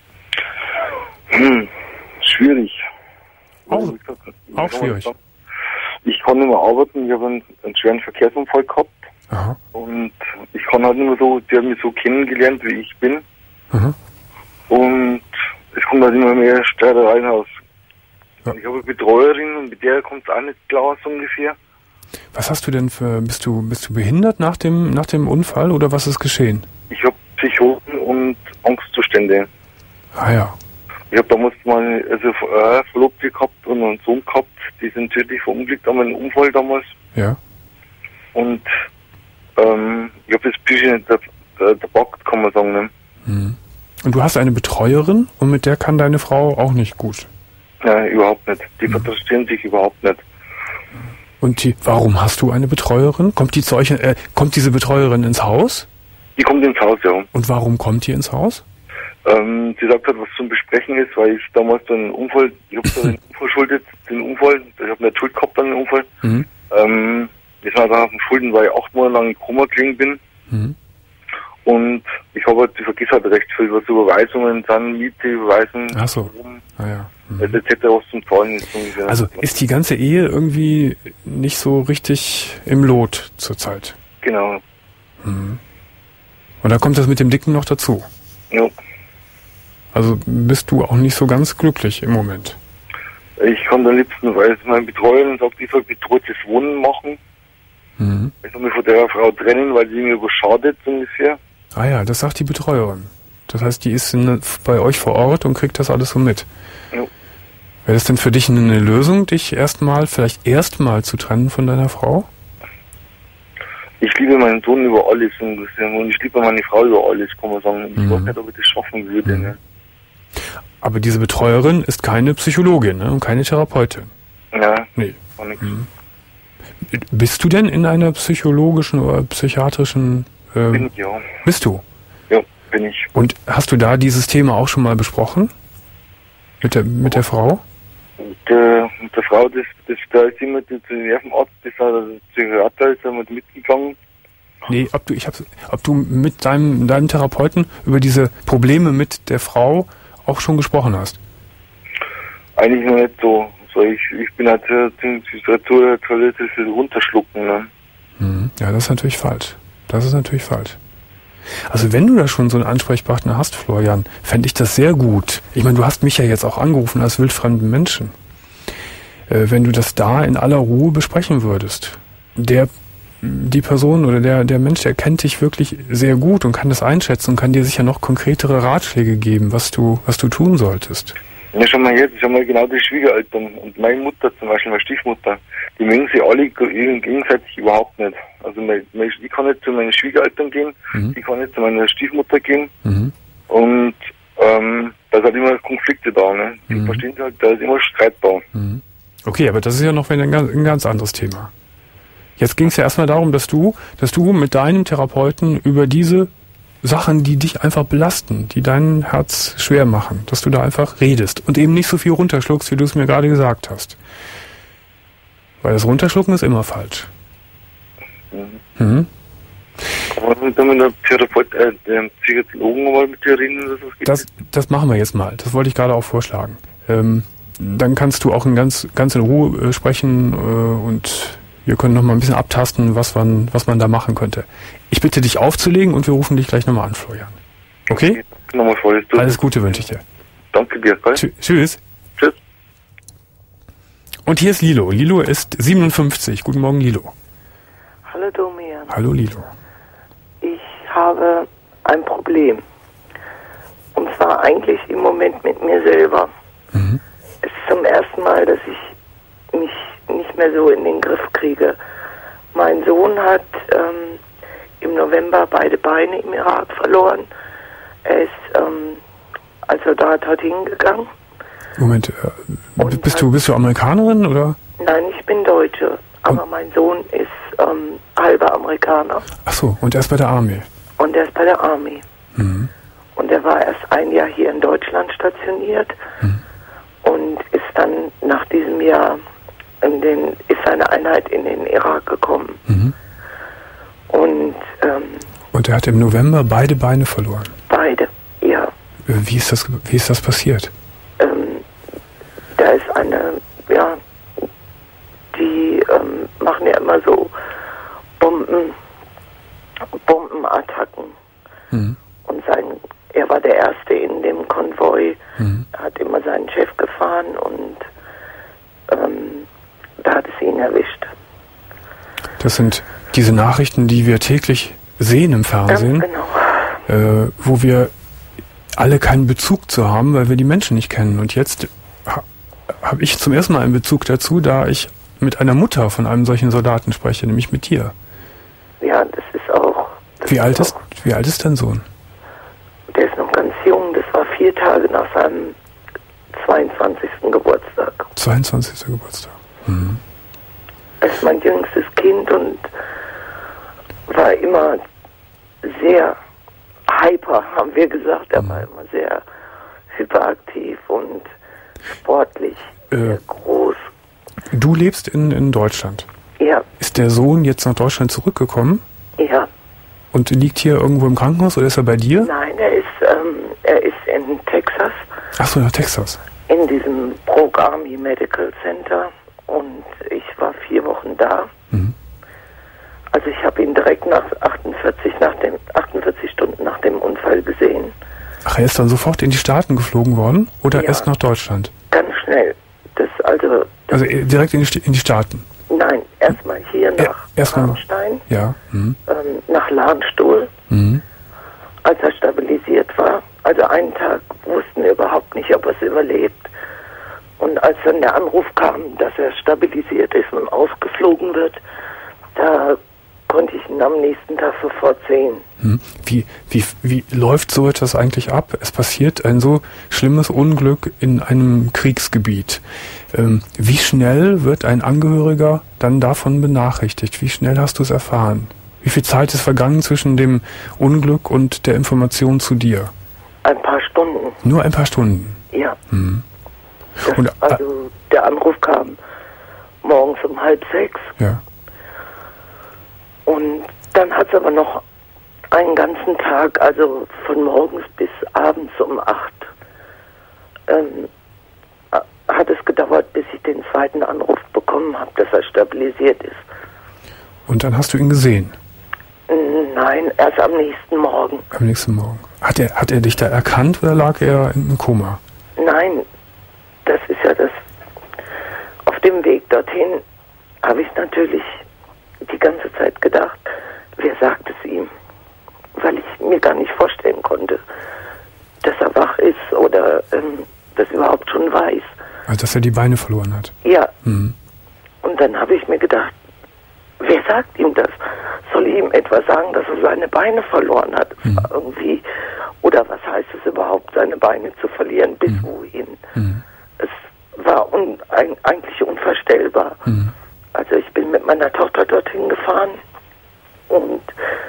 Hm, schwierig. Auch, Also, gesagt, auch schwierig. Ich kann nicht mehr arbeiten, ich habe einen, einen schweren Verkehrsunfall gehabt. Aha. Und ich kann halt nicht mehr so, die hat mich so kennengelernt, wie ich bin. Aha. Und es kommt halt immer mehr Streitereien aus. Ja. Ich habe eine Betreuerin und mit der kommt es auch nicht klar, so ungefähr. Was hast du denn für, bist du, bist du behindert nach dem, nach dem Unfall oder was ist geschehen? Ich habe Psychosen und Angstzustände. Ah ja. Ich habe damals mal also äh, Verlobte gehabt und einen Sohn gehabt, die sind tödlich verunglückt an einem Unfall damals. Ja. Und ähm, ich habe das bisschen nicht verpackt, kann man sagen. Ne? Mhm. Und du hast eine Betreuerin und mit der kann deine Frau auch nicht gut? Nein, überhaupt nicht. Die Mhm. verstehen sich überhaupt nicht. Und die, warum hast du eine Betreuerin? Kommt die zu euch, äh, kommt diese Betreuerin ins Haus? Die kommt ins Haus, ja. Und warum kommt die ins Haus? Ähm, sie sagt halt, was zum Besprechen ist, weil ich damals so einen Unfall, ich habe da den Unfall schuldet, den Unfall, ich habe nicht Schuld gehabt an den Unfall. Mhm. Ähm, jetzt war ich auf den Schulden, weil ich acht Monate lang in Koma gelegen bin. Mhm. Und ich habe halt, ich vergesse halt recht viel, was Überweisungen sind, Miete, Überweisen, Ach so. Strom, Ah ja. Mhm. et cetera, was zum Zahlen ist. ungefähr. Also ist die ganze Ehe irgendwie nicht so richtig im Lot zurzeit. Genau. Mhm. Und dann kommt das mit dem Dicken noch dazu. Ja. Also bist du auch nicht so ganz glücklich im Moment. Ich kann am liebsten, weil es mein Betreuer sagt, ich soll betreutes Wohnen machen. Mhm. Ich soll mich von der Frau trennen, weil sie mir überschadet, so ungefähr. Ah ja, das sagt die Betreuerin. Das heißt, die ist in, bei euch vor Ort und kriegt das alles so mit. Ja. Wäre das denn für dich eine Lösung, dich erstmal, vielleicht erstmal zu trennen von deiner Frau? Ich liebe meinen Sohn über alles und ich liebe meine Frau über alles, kann man sagen. Ich Mhm. weiß nicht, ob ich das schaffen würde. Mhm. Ne? Aber diese Betreuerin ist keine Psychologin, ne? Und keine Therapeutin. Ja. Nee. Auch nix. Mhm. Bist du denn in einer psychologischen oder psychiatrischen... Ähm, Bin ich, ja. Bist du? Ja, bin ich. Und hast du da dieses Thema auch schon mal besprochen? Mit der, mit der Frau? Und, äh, mit der Frau, das, das, da ist immer der Nervenarzt, das war der Psychiater, ist einmal mitgegangen. Nee, ob du, ich hab's, ob du mit deinem, deinem Therapeuten über diese Probleme mit der Frau auch schon gesprochen hast? Eigentlich noch nicht so. so ich, ich bin halt ziemlich zur Toilette runterschlucken. Ne? Mhm. Ja, das ist natürlich falsch. Das ist natürlich falsch. Also wenn du da schon so einen Ansprechpartner hast, Florian, fände ich das sehr gut. Ich meine, du hast mich ja jetzt auch angerufen als wildfremden Menschen. Äh, wenn du das da in aller Ruhe besprechen würdest. Der, die Person oder der, der Mensch, der kennt dich wirklich sehr gut und kann das einschätzen und kann dir sicher noch konkretere Ratschläge geben, was du, was du tun solltest. Ja, schau mal jetzt, schau mal genau die Schwiegereltern und meine Mutter zum Beispiel, meine Stiefmutter, die mögen sich alle gegenseitig überhaupt nicht. Also meine, meine, ich kann nicht zu meinen Schwiegereltern gehen, Mhm. ich kann nicht zu meiner Stiefmutter gehen Mhm. und ähm, da sind immer Konflikte da, ne? Die Mhm. verstehen sich halt, da ist immer Streit da. Mhm. Okay, aber das ist ja noch ein ganz, ein ganz anderes Thema. Jetzt ging es ja erstmal darum, dass du, dass du mit deinem Therapeuten über diese Sachen, die dich einfach belasten, die dein Herz schwer machen, dass du da einfach redest und eben nicht so viel runterschluckst, wie du es mir gerade gesagt hast. Weil das Runterschlucken ist immer falsch. Mhm. Mhm. Aber dann mit der Therapeut, äh, dem Psychologen mal mit dir reden, dass das geht. Das, das machen wir jetzt mal. Das wollte ich gerade auch vorschlagen. Ähm, dann kannst du auch in ganz, ganz in Ruhe äh, sprechen äh, und wir können noch mal ein bisschen abtasten, was man, was man da machen könnte. Ich bitte dich aufzulegen und wir rufen dich gleich nochmal an, Florian. Okay? Nochmal voll. Alles Gute wünsche ich dir. Danke dir, gell? Tschü- Tschüss. Tschüss. Und hier ist Lilo. Lilo ist siebenundfünfzig. Guten Morgen, Lilo. Hallo Domian, Hallo, Lilo. ich habe ein Problem. Und zwar eigentlich im Moment mit mir selber. Mhm. Es ist zum ersten Mal, dass ich mich nicht mehr so in den Griff kriege. Mein Sohn hat ähm, im November beide Beine im Irak verloren. Er ist ähm, als Soldat dorthin gegangen. Moment, äh, Und bist du, bist du Amerikanerin oder? Nein, ich bin Deutsche, aber Und- mein Sohn ist ähm, halber Amerikaner Ach so, und er ist bei der Armee. und er ist bei der Army. Mhm. Und er war erst ein Jahr hier in Deutschland stationiert Mhm. und ist dann nach diesem Jahr in den, ist seine Einheit in den Irak gekommen. Mhm. Und ähm, Und er hat im November beide Beine verloren. beide, ja. Äh, Wie ist das, wie ist das passiert? Ähm, da ist eine, ja, die ähm, machen ja immer so Bomben, Bombenattacken. Mhm. Und sein, er war der Erste in dem Konvoi, Mhm. hat immer seinen Chef gefahren und ähm, da hat es ihn erwischt. Das sind diese Nachrichten, die wir täglich sehen im Ganz Fernsehen, genau. äh, wo wir alle keinen Bezug zu haben, weil wir die Menschen nicht kennen. Und jetzt ha, habe ich zum ersten Mal einen Bezug dazu, da ich mit einer Mutter von einem solchen Soldaten spreche, nämlich mit dir. Ja, das ist auch... Das Wie alt ist, auch, wie alt ist dein Sohn? Der ist noch ganz jung, das war vier Tage nach seinem zweiundzwanzigsten Geburtstag. zweiundzwanzigsten Geburtstag. Mhm. Er ist mein jüngstes Kind und war immer sehr hyper, haben wir gesagt. Er war immer sehr hyperaktiv und sportlich, Äh. sehr groß. Du lebst in, in Deutschland. Ja, Ist der Sohn jetzt nach Deutschland zurückgekommen ja. und liegt hier irgendwo im Krankenhaus oder ist er bei dir? Nein, er ist, ähm, er ist in Texas, Ach so, nach Texas. in diesem Brooke Army Medical Center und ich war vier Wochen da. Mhm. Also ich habe ihn direkt nach achtundvierzig, nach dem, achtundvierzig Stunden nach dem Unfall gesehen. Ach, er ist dann sofort in die Staaten geflogen worden oder Ja. erst nach Deutschland? Ganz schnell. Das also, das, Also äh, direkt in die, St- in die Staaten? nein, erstmal hier Ja, nach erstmal- Rammstein, Ja. Mhm. ähm, nach Lahnstuhl, Mhm. als er stabilisiert war. Also einen Tag wussten wir überhaupt nicht, ob er es überlebt. Und als dann der Anruf kam, dass er stabilisiert ist und ausgeflogen wird, da konnte ich ihn am am nächsten Tag sofort sehen. Hm. Wie, wie, wie läuft so etwas eigentlich ab? Es passiert ein so schlimmes Unglück in einem Kriegsgebiet. Ähm, wie schnell wird ein Angehöriger dann davon benachrichtigt? Wie schnell hast du es erfahren? Wie viel Zeit ist vergangen zwischen dem Unglück und der Information zu dir? Ein paar Stunden. Nur ein paar Stunden? Ja. Hm. Das, Und, also der Anruf kam morgens um halb sechs. Ja. Und dann hat es aber noch einen ganzen Tag, also von morgens bis abends um acht, ähm, hat es gedauert, bis ich den zweiten Anruf bekommen habe, dass er stabilisiert ist. Und dann hast du ihn gesehen? Nein, erst am nächsten Morgen. Am nächsten Morgen. Hat er, hat er dich da erkannt oder lag er in einem Koma? Nein, das ist ja das. Auf dem Weg dorthin habe ich natürlich die ganze Zeit gedacht, wer sagt es ihm? Weil ich mir gar nicht vorstellen konnte, dass er wach ist oder ähm, das überhaupt schon weiß. Also, dass er die Beine verloren hat? Ja. Mhm. Und dann habe ich mir gedacht, wer sagt ihm das? Soll ich ihm etwa sagen, dass er seine Beine verloren hat? Mhm. Irgendwie. Oder was heißt es überhaupt, seine Beine zu verlieren? Bis mhm. wohin? Mhm. Es war un, ein, eigentlich unvorstellbar. Mhm. Also ich bin mit meiner Tochter dorthin gefahren und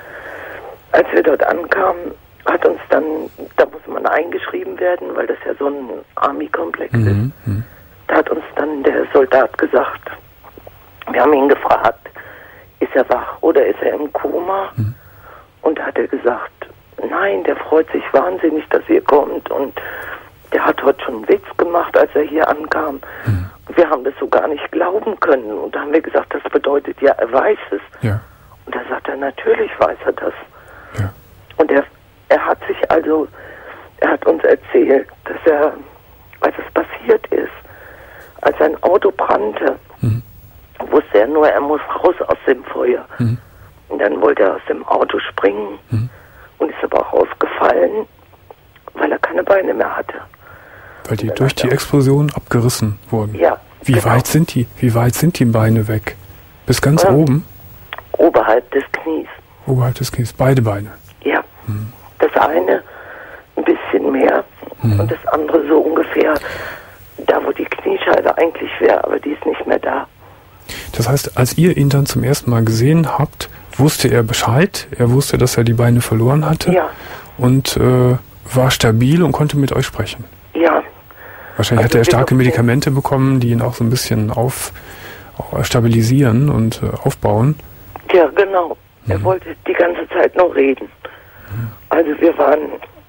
als wir dort ankamen, hat uns dann, da muss man eingeschrieben werden, weil das ja so ein Army-Komplex mhm. ist. Da hat uns dann der Soldat gesagt, wir haben ihn gefragt, ist er wach oder ist er im Koma? Mhm. Und da hat er gesagt, nein, der freut sich wahnsinnig, dass ihr kommt und der hat heute schon einen Witz gemacht, als er hier ankam. Mhm. Wir haben das so gar nicht glauben können. Und da haben wir gesagt, das bedeutet ja, er weiß es. Ja. Und da sagt er, natürlich weiß er das. Ja. Und er, er hat sich also, er hat uns erzählt, dass er, als es passiert ist, als sein Auto brannte, mhm. wusste er nur, er muss raus aus dem Feuer. Mhm. Und dann wollte er aus dem Auto springen mhm. und ist aber auch ausgefallen, weil er keine Beine mehr hatte. Weil die durch die Explosion abgerissen wurden? Ja. Wie genau. weit sind die? Wie weit sind die Beine weg? Bis ganz ähm, oben? Oberhalb des Knies. Oberhalb des Knies, beide Beine? Ja. Hm. Das eine ein bisschen mehr hm. und das andere so ungefähr da, wo die Kniescheibe eigentlich wäre, aber die ist nicht mehr da. Das heißt, als ihr ihn dann zum ersten Mal gesehen habt, wusste er Bescheid, er wusste, dass er die Beine verloren hatte ja. und äh, war stabil und konnte mit euch sprechen? Ja. Wahrscheinlich also hatte er starke Medikamente bekommen, die ihn auch so ein bisschen auf, auch stabilisieren und äh, aufbauen. Ja, genau. Mhm. Er wollte die ganze Zeit noch reden. Mhm. Also wir waren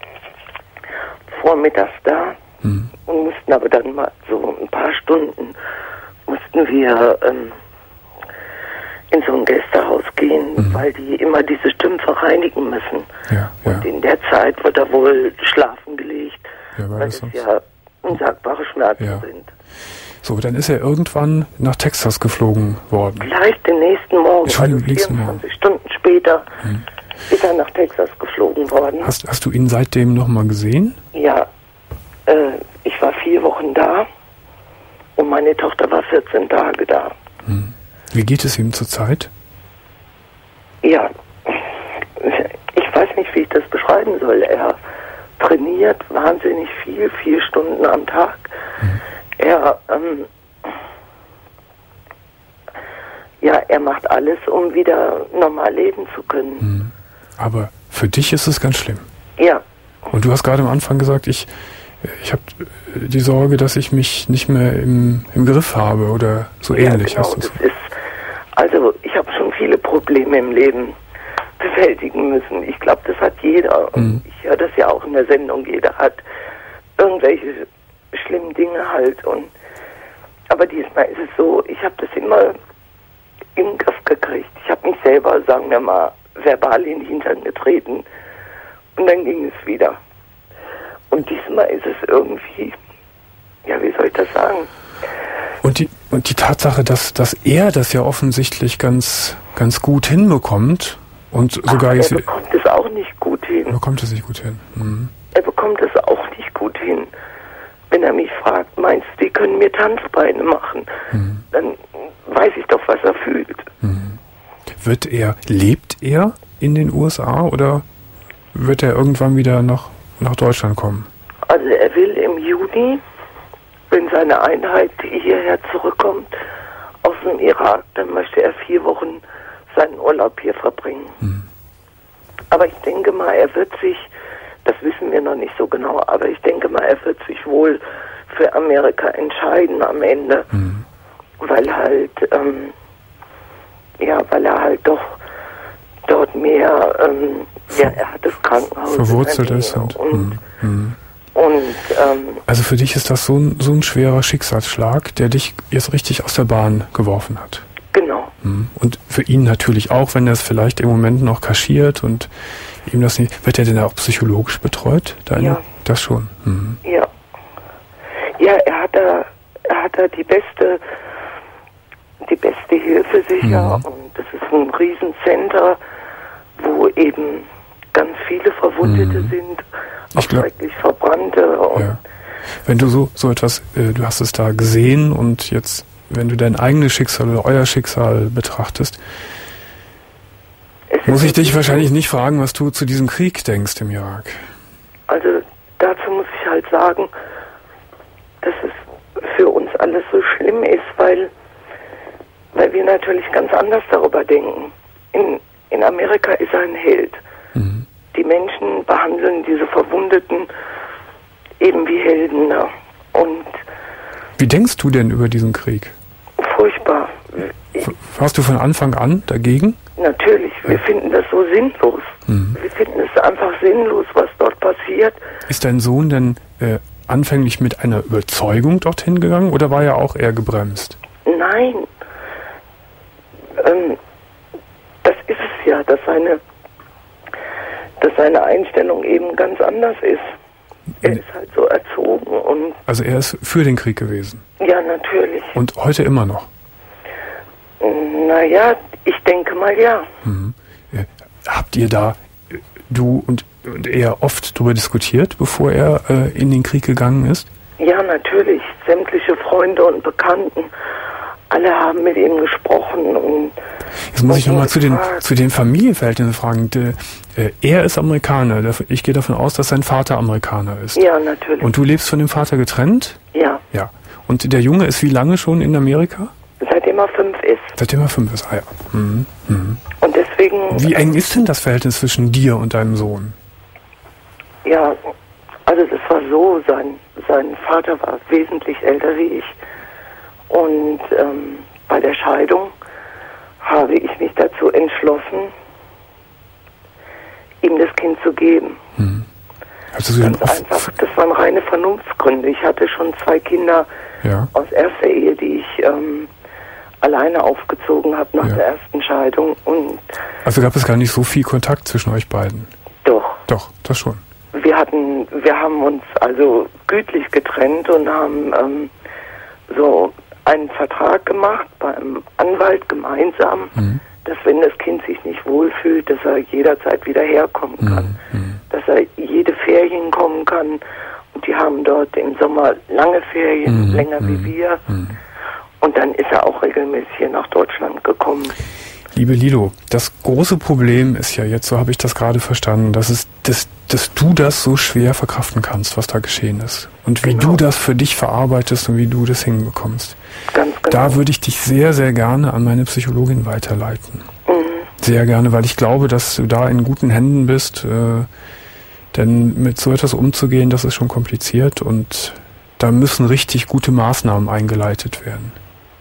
vormittags da mhm. und mussten aber dann mal so ein paar Stunden mussten wir ähm, in so ein Gästehaus gehen, mhm. weil die immer diese Stümpfe reinigen müssen. Ja, ja. Und in der Zeit wird er wohl schlafen gelegt, ja, weil, weil es ja unsagbare Schmerzen ja. sind. So, dann ist er irgendwann nach Texas geflogen worden. Gleich den nächsten Morgen, Schon also den nächsten vierundzwanzig Morgen. Stunden später, hm. ist er nach Texas geflogen worden. Hast, hast du ihn seitdem nochmal gesehen? Ja, äh, ich war vier Wochen da und meine Tochter war vierzehn Tage da. Hm. Wie geht es ihm zurzeit? Ja, ich weiß nicht, wie ich das beschreiben soll. Er trainiert wahnsinnig viel, vier Stunden am Tag. Mhm. Er, ähm, ja, er macht alles, um wieder normal leben zu können. Mhm. Aber für dich ist es ganz schlimm. Ja. Und du hast gerade am Anfang gesagt, ich, ich habe die Sorge, dass ich mich nicht mehr im, im Griff habe oder so ja, ähnlich. Genau, hast du das ist, also ich habe schon viele Probleme im Leben bewältigen müssen. Ich glaube, das hat jeder. Und mhm. ich höre das ja auch in der Sendung. Jeder hat irgendwelche schlimmen Dinge halt. Und aber diesmal ist es so, ich habe das immer im Griff gekriegt. Ich habe mich selber, sagen wir mal, verbal in den Hintern getreten. Und dann ging es wieder. Und diesmal ist es irgendwie, ja, wie soll ich das sagen? Und die, und die Tatsache, dass, dass er das ja offensichtlich ganz, ganz gut hinbekommt, und sogar Ach, jetzt. Er bekommt es auch nicht gut hin. Er bekommt es nicht gut hin. Mhm. Er bekommt es auch nicht gut hin. Wenn er mich fragt, meinst du, die können mir Tanzbeine machen? Mhm. Dann weiß ich doch, was er fühlt. Mhm. wird er, lebt er in den U S A oder wird er irgendwann wieder nach, nach Deutschland kommen? Also er will im Juni, wenn seine Einheit hierher zurückkommt aus dem Irak, dann möchte er vier Wochen seinen Urlaub hier verbringen. Hm. Aber ich denke mal, er wird sich, das wissen wir noch nicht so genau, aber ich denke mal, er wird sich wohl für Amerika entscheiden am Ende, hm. weil halt, ähm, ja, weil er halt doch dort mehr, ähm, ja, er hat das Krankenhaus verwurzelt ist und, und, hm. Hm. und ähm, also für dich ist das so ein, so ein schwerer Schicksalsschlag, der dich jetzt richtig aus der Bahn geworfen hat. Genau. Und für ihn natürlich auch, wenn er es vielleicht im Moment noch kaschiert und ihm das nicht. Wird er denn auch psychologisch betreut? Deine? Ja. Das schon. Mhm. Ja. Ja, er hat da, er hat da die beste, die beste Hilfe sicher mhm. und das ist ein Riesencenter, wo eben ganz viele Verwundete mhm. sind, auch schrecklich Verbrannte. Und ja. Wenn du so, so etwas, äh, du hast es da gesehen und jetzt, wenn du dein eigenes Schicksal oder euer Schicksal betrachtest, muss ich dich wahrscheinlich nicht fragen, was du zu diesem Krieg denkst im Irak. Also dazu muss ich halt sagen, dass es für uns alles so schlimm ist, weil, weil wir natürlich ganz anders darüber denken. In, in Amerika ist er ein Held. Mhm. Die Menschen behandeln diese Verwundeten eben wie Helden. Ne? Und wie denkst du denn über diesen Krieg? Furchtbar. Warst du von Anfang an dagegen? Natürlich, wir ja. finden das so sinnlos. Mhm. Wir finden es einfach sinnlos, was dort passiert. Ist dein Sohn denn äh, anfänglich mit einer Überzeugung dorthin gegangen oder war er auch eher gebremst? Nein. Ähm, das ist es ja, dass seine, dass seine Einstellung eben ganz anders ist. Er ist halt so erzogen und... Also er ist für den Krieg gewesen? Ja, natürlich. Und heute immer noch? Naja, ich denke mal ja. Mhm. Habt ihr da, du und, und er, oft darüber diskutiert, bevor er äh, in den Krieg gegangen ist? Ja, natürlich. Sämtliche Freunde und Bekannten, alle haben mit ihm gesprochen. Und jetzt muss ich nochmal zu den, zu den Familienverhältnissen fragen. De, äh, er ist Amerikaner. Ich gehe davon aus, dass sein Vater Amerikaner ist. Ja, natürlich. Und du lebst von dem Vater getrennt? Ja. Ja. Und der Junge ist wie lange schon in Amerika? Seitdem er fünf ist. Seitdem er fünf ist, ah ja. Mhm. Mhm. Und deswegen... Wie eng ist denn das Verhältnis zwischen dir und deinem Sohn? Ja, also das war so, sein, sein Vater war wesentlich älter wie ich. Und ähm, bei der Scheidung habe ich mich dazu entschlossen, ihm das Kind zu geben. Mhm. Also so Ganz einfach, das waren reine Vernunftsgründe. Ich hatte schon zwei Kinder ja. aus erster Ehe, die ich... Ähm, alleine aufgezogen habe nach ja. der ersten Scheidung. Und also gab es gar nicht so viel Kontakt zwischen euch beiden? Doch. Doch, das schon. Wir hatten, wir haben uns also gütlich getrennt und haben ähm, so einen Vertrag gemacht beim Anwalt gemeinsam, mhm. dass wenn das Kind sich nicht wohlfühlt, dass er jederzeit wieder herkommen kann. Mhm. Dass er jede Ferien kommen kann. Und die haben dort im Sommer lange Ferien, mhm. länger mhm. wie wir. Mhm. Und dann ist er auch regelmäßig hier nach Deutschland gekommen. Liebe Lilo, das große Problem ist ja jetzt, so habe ich das gerade verstanden, dass, es, dass, dass du das so schwer verkraften kannst, was da geschehen ist. Und wie genau. du das für dich verarbeitest und wie du das hinbekommst. Ganz genau. Da würde ich dich sehr, sehr gerne an meine Psychologin weiterleiten. Mhm. Sehr gerne, weil ich glaube, dass du da in guten Händen bist. Äh, denn mit so etwas umzugehen, das ist schon kompliziert und da müssen richtig gute Maßnahmen eingeleitet werden.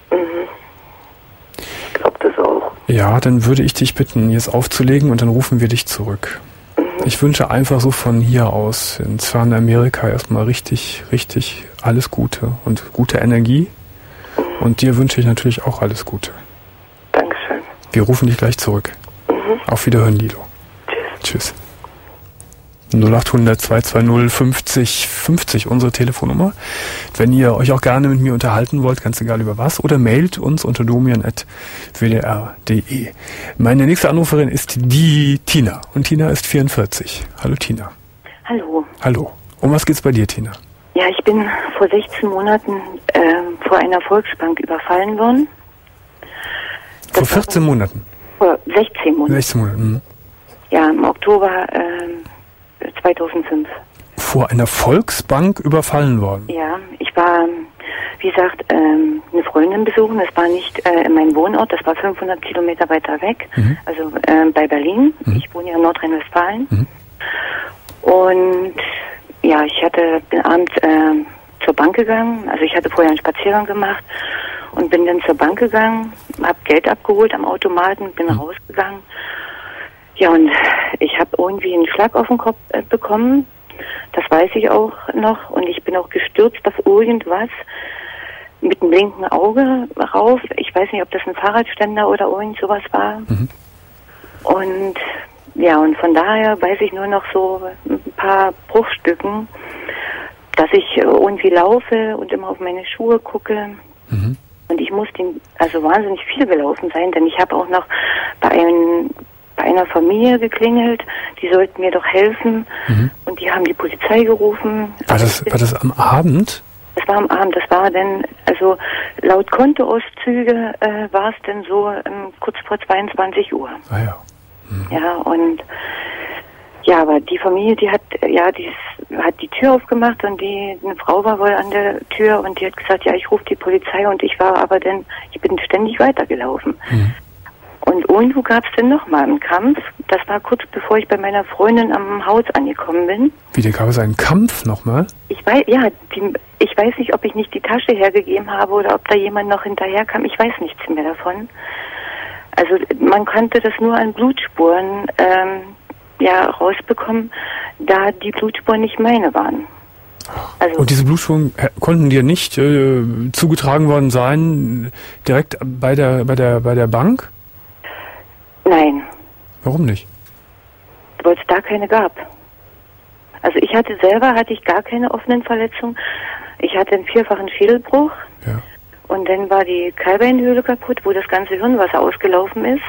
Ich glaube das auch. Ja, dann würde ich dich bitten, jetzt aufzulegen und dann rufen wir dich zurück. Mhm. Ich wünsche einfach so von hier aus ins ferne Amerika erstmal richtig, richtig alles Gute und gute Energie. Mhm. Und dir wünsche ich natürlich auch alles Gute. Dankeschön. Wir rufen dich gleich zurück. Mhm. Auf Wiederhören, Lilo. Tschüss. Tschüss. null acht hundert zwei zwei null fünfzig fünfzig, unsere Telefonnummer. Wenn ihr euch auch gerne mit mir unterhalten wollt, ganz egal über was, oder mailt uns unter domian at w d r punkt d e. Meine nächste Anruferin ist die Tina und Tina ist vierundvierzig. Hallo Tina. Hallo. Hallo. Um was geht's bei dir, Tina? Ja, ich bin vor sechzehn Monaten äh, vor einer Volksbank überfallen worden. Vor vierzehn Monaten? Vor sechzehn Monate. sechzehn Monate, mhm. Ja, im Oktober äh, zweitausendfünf. Vor einer Volksbank überfallen worden? Ja, ich war, wie gesagt, ähm, eine Freundin besuchen. Das war nicht äh, in meinem Wohnort, das war fünfhundert Kilometer weiter weg, mhm. also äh, bei Berlin. Mhm. Ich wohne ja in Nordrhein-Westfalen. Mhm. Und ja, ich hatte, bin abends äh, zur Bank gegangen. Also ich hatte vorher einen Spaziergang gemacht und bin dann zur Bank gegangen, habe Geld abgeholt am Automaten, bin mhm. rausgegangen. Ja, und ich habe irgendwie einen Schlag auf den Kopf äh, bekommen. Das weiß ich auch noch. Und ich bin auch gestürzt auf irgendwas mit dem linken Auge rauf. Ich weiß nicht, ob das ein Fahrradständer oder irgend sowas war. Mhm. Und ja, und von daher weiß ich nur noch so ein paar Bruchstücken, dass ich irgendwie laufe und immer auf meine Schuhe gucke. Mhm. Und ich musste also wahnsinnig viel gelaufen sein, denn ich habe auch noch bei einem bei einer Familie geklingelt, die sollten mir doch helfen, mhm. und die haben die Polizei gerufen. War das, war das am Abend? Das war am Abend, das war dann, also laut Kontoauszüge äh, war es dann so ähm, kurz vor zweiundzwanzig Uhr. Ah ja. Mhm. Ja, und ja, aber die Familie, die hat, ja, die ist, hat die Tür aufgemacht und die, eine Frau war wohl an der Tür und die hat gesagt, ja, ich rufe die Polizei, und ich war aber dann, ich bin ständig weitergelaufen. Mhm. Und irgendwo gab es dann nochmal einen Kampf. Das war kurz bevor ich bei meiner Freundin am Haus angekommen bin. Wie, da gab es einen Kampf nochmal? Ich weiß, ja, die, ich weiß nicht, ob ich nicht die Tasche hergegeben habe oder ob da jemand noch hinterher kam. Ich weiß nichts mehr davon. Also man konnte das nur an Blutspuren ähm, ja, rausbekommen, da die Blutspuren nicht meine waren. Also, und diese Blutspuren konnten dir nicht äh, zugetragen worden sein, direkt bei der, bei der, bei der Bank? Nein. Warum nicht? Weil es da keine gab. Also ich hatte selber, hatte ich gar keine offenen Verletzungen. Ich hatte einen vierfachen Schädelbruch. Ja. Und dann war die Keilbeinhöhle kaputt, wo das ganze Hirnwasser ausgelaufen ist.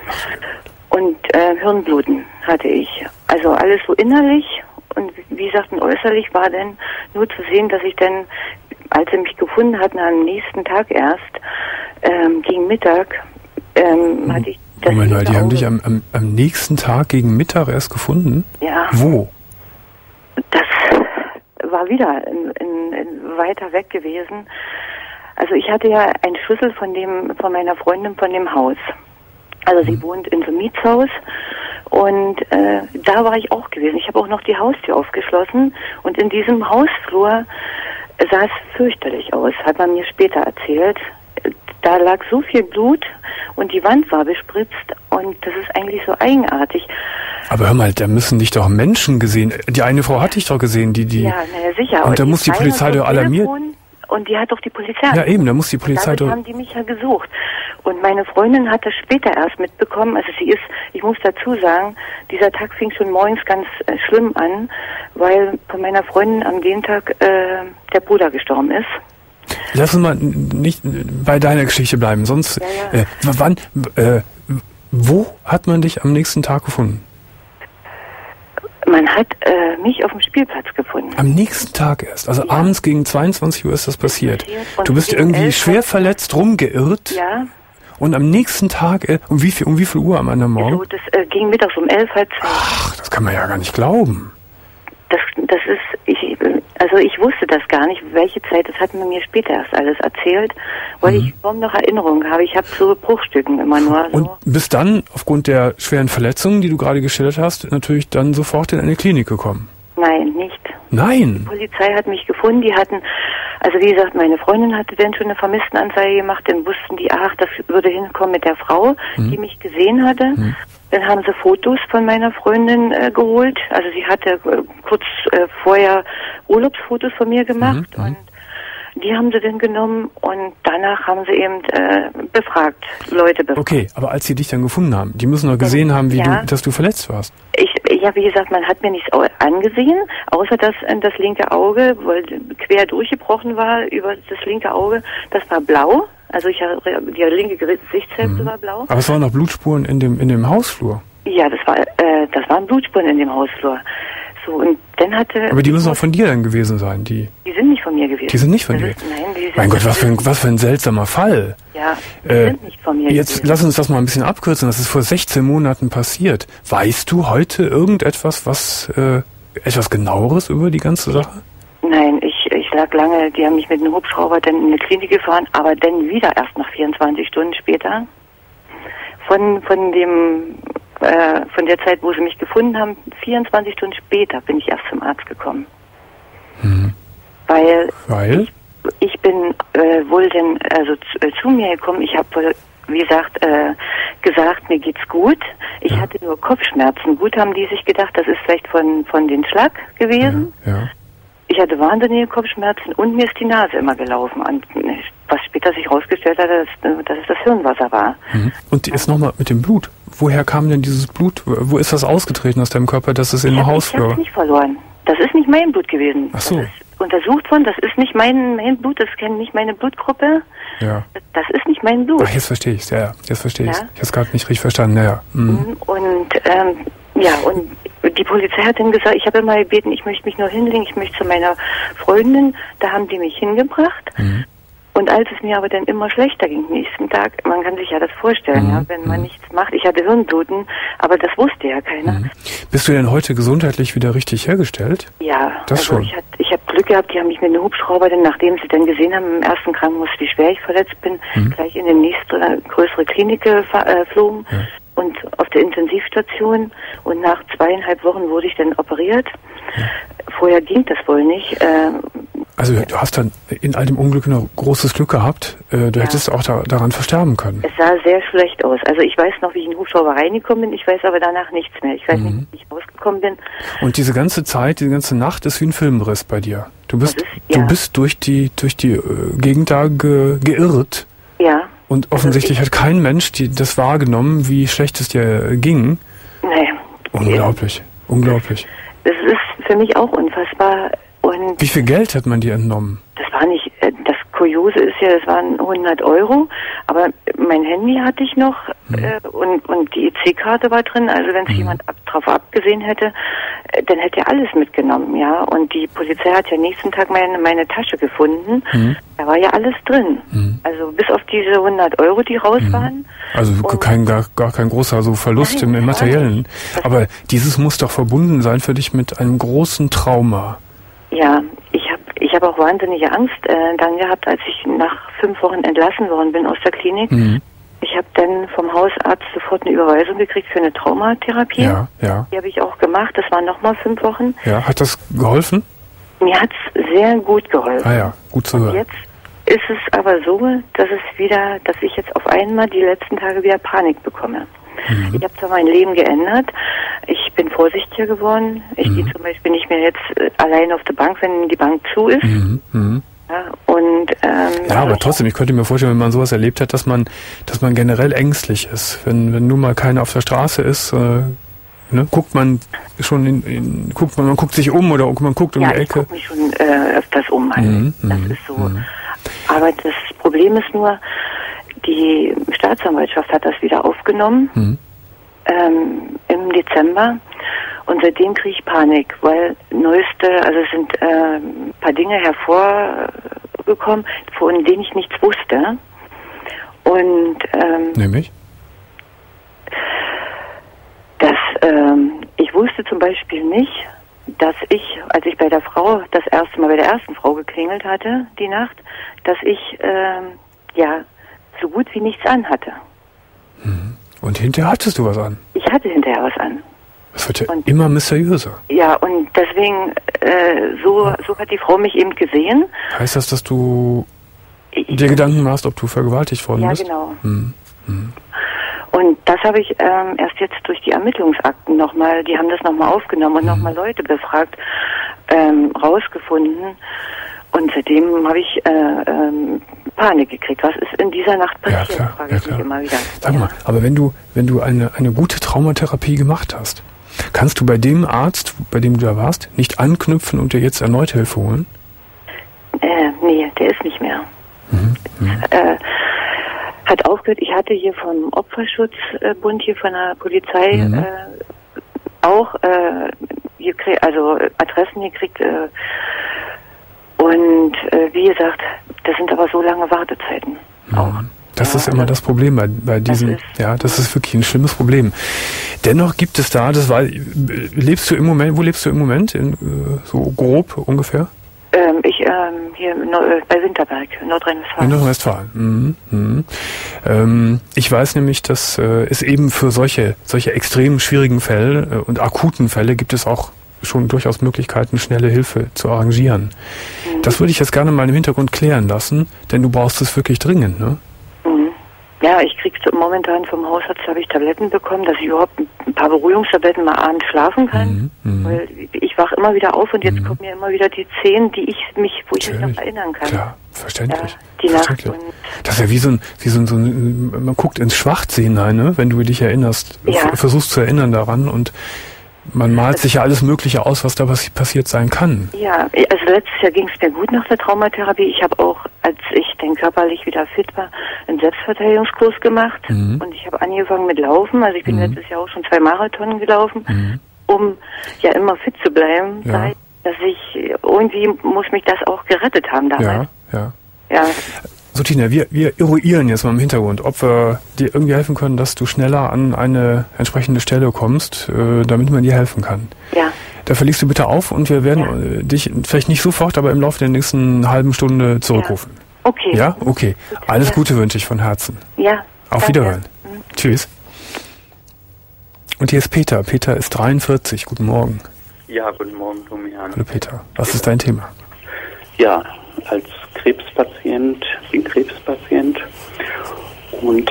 Und äh, Hirnbluten hatte ich. Also alles so innerlich. Und wie gesagt, äußerlich war dann nur zu sehen, dass ich dann, als sie mich gefunden hatten, am nächsten Tag erst, ähm, gegen Mittag, ähm, mhm. hatte ich das. Moment mal, die haben dich am, am, am nächsten Tag gegen Mittag erst gefunden? Ja. Wo? Das war wieder in, in, in weiter weg gewesen. Also ich hatte ja einen Schlüssel von dem, von meiner Freundin von dem Haus. Also sie mhm. wohnt in so einem Mietshaus. Und äh, da war ich auch gewesen. Ich habe auch noch die Haustür aufgeschlossen. Und in diesem Hausflur sah es fürchterlich aus, hat man mir später erzählt. Da lag so viel Blut und die Wand war bespritzt. Und das ist eigentlich so eigenartig. Aber hör mal, da müssen dich doch Menschen gesehen. Die eine Frau hatte ich doch gesehen, die... die ja, naja, sicher. Und, und da muss die Polizei doch alarmiert... Und die hat doch die Polizei... Ja, eben, da muss die Polizei doch... haben die mich ja gesucht. Und meine Freundin hat das später erst mitbekommen. Also sie ist, ich muss dazu sagen, dieser Tag fing schon morgens ganz äh, schlimm an, weil von meiner Freundin am den Tag äh, der Bruder gestorben ist. Lass uns mal nicht bei deiner Geschichte bleiben, sonst... Ja, ja. Äh, wann... Äh, wo hat man dich am nächsten Tag gefunden? Man hat äh, mich auf dem Spielplatz gefunden. Am nächsten Tag erst? Also ja. Abends gegen zweiundzwanzig Uhr ist das passiert. passiert. Du bist irgendwie schwer verletzt rumgeirrt. Ja. Und am nächsten Tag, äh, um wie viel, um wie viel Uhr am anderen Morgen? So, das äh, ging mittags um elf, halb zwölf. Ach, das kann man ja gar nicht glauben. Das, das ist, ich, also ich wusste das gar nicht, welche Zeit, das hat man mir später erst alles erzählt, weil mhm. ich kaum noch Erinnerungen habe. Ich habe so Bruchstücken immer nur so. Und bist dann, aufgrund der schweren Verletzungen, die du gerade geschildert hast, natürlich dann sofort in eine Klinik gekommen? Nein, nicht. Nein? Die Polizei hat mich gefunden, die hatten, also wie gesagt, meine Freundin hatte dann schon eine Vermisstenanzeige gemacht, dann wussten die, ach, das würde hinkommen mit der Frau, mhm. die mich gesehen hatte. Mhm. Dann haben sie Fotos von meiner Freundin äh, geholt. Also sie hatte äh, kurz äh, vorher Urlaubsfotos von mir gemacht mhm. und die haben sie dann genommen und danach haben sie eben äh, befragt, Leute befragt. Okay, aber als sie dich dann gefunden haben, die müssen doch gesehen ja, haben, wie ja. du, dass du verletzt warst. Ich, ja, wie gesagt, man hat mir nichts angesehen, außer dass äh, das linke Auge, weil quer durchgebrochen war über das linke Auge, das war blau. Also ich die linke Gesichtshälfte mhm. war blau. Aber es waren noch Blutspuren in dem in dem Hausflur. Ja, das war äh, das waren Blutspuren in dem Hausflur. So und dann hatte. Aber die müssen auch von dir dann gewesen sein, die. Die sind nicht von von mir gewesen. Die sind nicht von dir? Ist, nein, die sind mein Gott, was für, ein, was für ein seltsamer Fall. Ja, die äh, sind nicht von mir Jetzt gewesen. lass uns das mal ein bisschen abkürzen. Das ist vor sechzehn Monaten passiert. Weißt du heute irgendetwas, was äh, etwas Genaueres über die ganze Sache? Nein, ich, ich lag lange, die haben mich mit einem Hubschrauber dann in eine Klinik gefahren, aber dann wieder erst nach vierundzwanzig Stunden später. Von, von dem, äh, von der Zeit, wo sie mich gefunden haben, vierundzwanzig Stunden später bin ich erst zum Arzt gekommen. Mhm. Weil, Weil? Ich, ich bin äh, wohl dann also zu, äh, zu mir gekommen, ich habe wohl, wie gesagt, äh, gesagt, mir geht's gut. Ich ja. hatte nur Kopfschmerzen. Gut haben die sich gedacht, das ist vielleicht von, von den Schlag gewesen. Ja, ja. Ich hatte wahnsinnige Kopfschmerzen und mir ist die Nase immer gelaufen. Und was später sich herausgestellt hat, dass, dass es das Hirnwasser war. Mhm. Und jetzt nochmal mit dem Blut. Woher kam denn dieses Blut? Wo ist das ausgetreten aus deinem Körper, dass es in dem Haus war? Ich habe es nicht verloren. Das ist nicht mein Blut gewesen. Ach so. Das ist untersucht worden. Das ist nicht mein, mein Blut. Das kennt nicht meine Blutgruppe. Ja. Das, das ist nicht mein Blut. Ach, jetzt verstehe ich es. Ja, ja, jetzt verstehe ich es. Ja? Ich habe es gerade nicht richtig verstanden. Naja. Mhm. Und ähm, ja, und die Polizei hat dann gesagt, ich habe immer gebeten, ich möchte mich nur hinlegen, ich möchte zu meiner Freundin. Da haben die mich hingebracht. Mhm. Und als es mir aber dann immer schlechter ging, nächsten Tag, man kann sich ja das vorstellen, mhm. ja, wenn man mhm. nichts macht. Ich hatte Hirnbluten, aber das wusste ja keiner. Mhm. Bist du denn heute gesundheitlich wieder richtig hergestellt? Ja, das also schon. ich habe ich hab Glück gehabt, die haben mich mit einem Hubschrauber, denn nachdem sie dann gesehen haben im ersten Krankenhaus, wie schwer ich verletzt bin, mhm. gleich in die nächste äh, größere Klinik geflogen äh, ja. und auf der Intensivstation. Und nach zweieinhalb Wochen wurde ich dann operiert. Ja. Vorher ging das wohl nicht. Äh, Also du hast dann in all dem Unglück noch großes Glück gehabt. Äh, du ja. hättest auch da, daran versterben können. Es sah sehr schlecht aus. Also ich weiß noch, wie ich in den Hubschrauber reingekommen bin. Ich weiß aber danach nichts mehr. Ich weiß mhm. nicht, wie ich rausgekommen bin. Und diese ganze Zeit, diese ganze Nacht ist wie ein Filmriss bei dir. Du bist, ist, ja. du bist durch die durch die äh, Gegend da ge, geirrt. Ja. Und offensichtlich also hat kein Mensch die, das wahrgenommen, wie schlecht es dir ging. Nee. Unglaublich. Ja. Unglaublich. Das ist für mich auch unfassbar. Und wie viel Geld hat man dir entnommen? Das war nicht, das Kuriose ist ja, das waren hundert Euro, aber mein Handy hatte ich noch hm. äh, und, und die E C-Karte war drin, also wenn es hm. jemand ab, drauf abgesehen hätte, äh, dann hätte er alles mitgenommen, ja. Und die Polizei hat ja nächsten Tag meine, meine Tasche gefunden, hm. da war ja alles drin. Hm. Also bis auf diese hundert Euro, die raus hm. waren. Also kein, gar, gar kein großer so Verlust nein, im, im Materiellen. Aber dieses muss doch verbunden sein für dich mit einem großen Trauma. Ja, ich habe ich hab auch wahnsinnige Angst äh, dann gehabt, als ich nach fünf Wochen entlassen worden bin aus der Klinik. Mhm. Ich habe dann vom Hausarzt sofort eine Überweisung gekriegt für eine Traumatherapie. Ja, ja. Die habe ich auch gemacht. Das waren nochmal fünf Wochen. Ja, hat das geholfen? Mir hat's sehr gut geholfen. Ah ja, gut zu hören. Und jetzt ist es aber so, dass es wieder, dass ich jetzt auf einmal die letzten Tage wieder Panik bekomme. Mhm. Ich habe zwar mein Leben geändert, ich bin vorsichtiger geworden. Ich mhm. gehe zum Beispiel nicht mehr jetzt äh, allein auf der Bank, wenn die Bank zu ist. Mhm. Mhm. Ja, und, ähm, ja, aber trotzdem, ich könnte mir vorstellen, wenn man sowas erlebt hat, dass man, dass man generell ängstlich ist. Wenn, wenn nun mal keiner auf der Straße ist, äh, ne, guckt man schon in, in, guckt man, man guckt sich um oder man guckt um ja, die Ecke. Ja, ich gucke mich schon äh, öfters um. Also. Mhm. Das mhm. ist so. Mhm. Aber das Problem ist nur, die Staatsanwaltschaft hat das wieder aufgenommen. Mhm. Ähm, im Dezember und seitdem kriege ich Panik, weil neueste, also es sind äh, ein paar Dinge hervorgekommen, von denen ich nichts wusste. Und ähm, nämlich? Dass ähm, ich wusste zum Beispiel nicht, dass ich, als ich bei der Frau das erste Mal bei der ersten Frau geklingelt hatte, die Nacht, dass ich ähm, ja so gut wie nichts anhatte. Mhm. Und hinterher hattest du was an? Ich hatte hinterher was an. Das wird ja und, immer mysteriöser. Ja, und deswegen, äh, so, ja. so hat die Frau mich eben gesehen. Heißt das, dass du ich, dir Gedanken machst, ob du vergewaltigt worden ja, bist? Ja, genau. Hm. Hm. Und das habe ich ähm, erst jetzt durch die Ermittlungsakten nochmal, die haben das nochmal aufgenommen und hm. nochmal Leute befragt, ähm, rausgefunden. Und seitdem habe ich äh, ähm, Panik gekriegt. Was ist in dieser Nacht passiert? Ja, klar, frage ja, ich mich klar. immer wieder. Sag mal, aber wenn du, wenn du eine, eine gute Traumatherapie gemacht hast, kannst du bei dem Arzt, bei dem du da warst, nicht anknüpfen und dir jetzt erneut Hilfe holen? Äh, nee, der ist nicht mehr. Mhm, mhm. Äh, hat aufgehört, ich hatte hier vom Opferschutzbund, hier von der Polizei, mhm. äh, auch äh, gekriegt, also Adressen gekriegt, äh, Und äh, wie gesagt, das sind aber so lange Wartezeiten auch. Das ja, ist immer das Problem bei, bei diesen, das ja, das ist wirklich ein schlimmes Problem. Dennoch gibt es da, das war, lebst du im Moment, wo lebst du im Moment, in, so grob ungefähr? Ähm, ich, ähm, hier in, bei Winterberg, Nordrhein-Westfalen. In Nordrhein-Westfalen. Mhm. Mhm. Ähm, ich weiß nämlich, dass äh, es eben für solche, solche extrem schwierigen Fälle äh, und akuten Fälle gibt es auch schon durchaus Möglichkeiten, schnelle Hilfe zu arrangieren. Mhm. Das würde ich jetzt gerne mal im Hintergrund klären lassen, denn du brauchst es wirklich dringend, ne? Ja, ich krieg so momentan vom Hausarzt, habe ich Tabletten bekommen, dass ich überhaupt ein paar Beruhigungstabletten mal abends schlafen kann. Mhm, weil ich wach immer wieder auf und jetzt mhm. kommen mir immer wieder die Szenen, die ich mich, wo ich mich noch erinnern kann. Klar, verständlich. Ja, die verständlich. Nacht. Und das ist ja wie so ein, wie so ein, so ein, man guckt ins Schwarze hinein, ne? Wenn du dich erinnerst, ja. versuchst zu erinnern daran und man malt sich ja alles Mögliche aus, was da passiert sein kann. Ja, also letztes Jahr ging es mir gut nach der Traumatherapie. Ich habe auch, als ich dann körperlich wieder fit war, einen Selbstverteidigungskurs gemacht. Mhm. Und ich habe angefangen mit Laufen. Also ich bin mhm. letztes Jahr auch schon zwei Marathon gelaufen, mhm. um ja immer fit zu bleiben. Ja. Weil, dass ich, irgendwie muss mich das auch gerettet haben damals. Ja, ja. Ja. So, Tina, wir, wir eruieren jetzt mal im Hintergrund, ob wir dir irgendwie helfen können, dass du schneller an eine entsprechende Stelle kommst, äh, damit man dir helfen kann. Ja. Dafür legst du bitte auf und wir werden ja. äh, dich vielleicht nicht sofort, aber im Laufe der nächsten halben Stunde zurückrufen. Ja. Okay. Ja? Okay. Gut. Alles Ja. Gute wünsche ich von Herzen. Ja. Auf danke. Wiederhören. Mhm. Tschüss. Und hier ist Peter. Peter ist dreiundvierzig. Guten Morgen. Ja, guten Morgen, Domian. Hallo Peter. Was ist dein Thema? Ja, als Krebspatient, bin Krebspatient und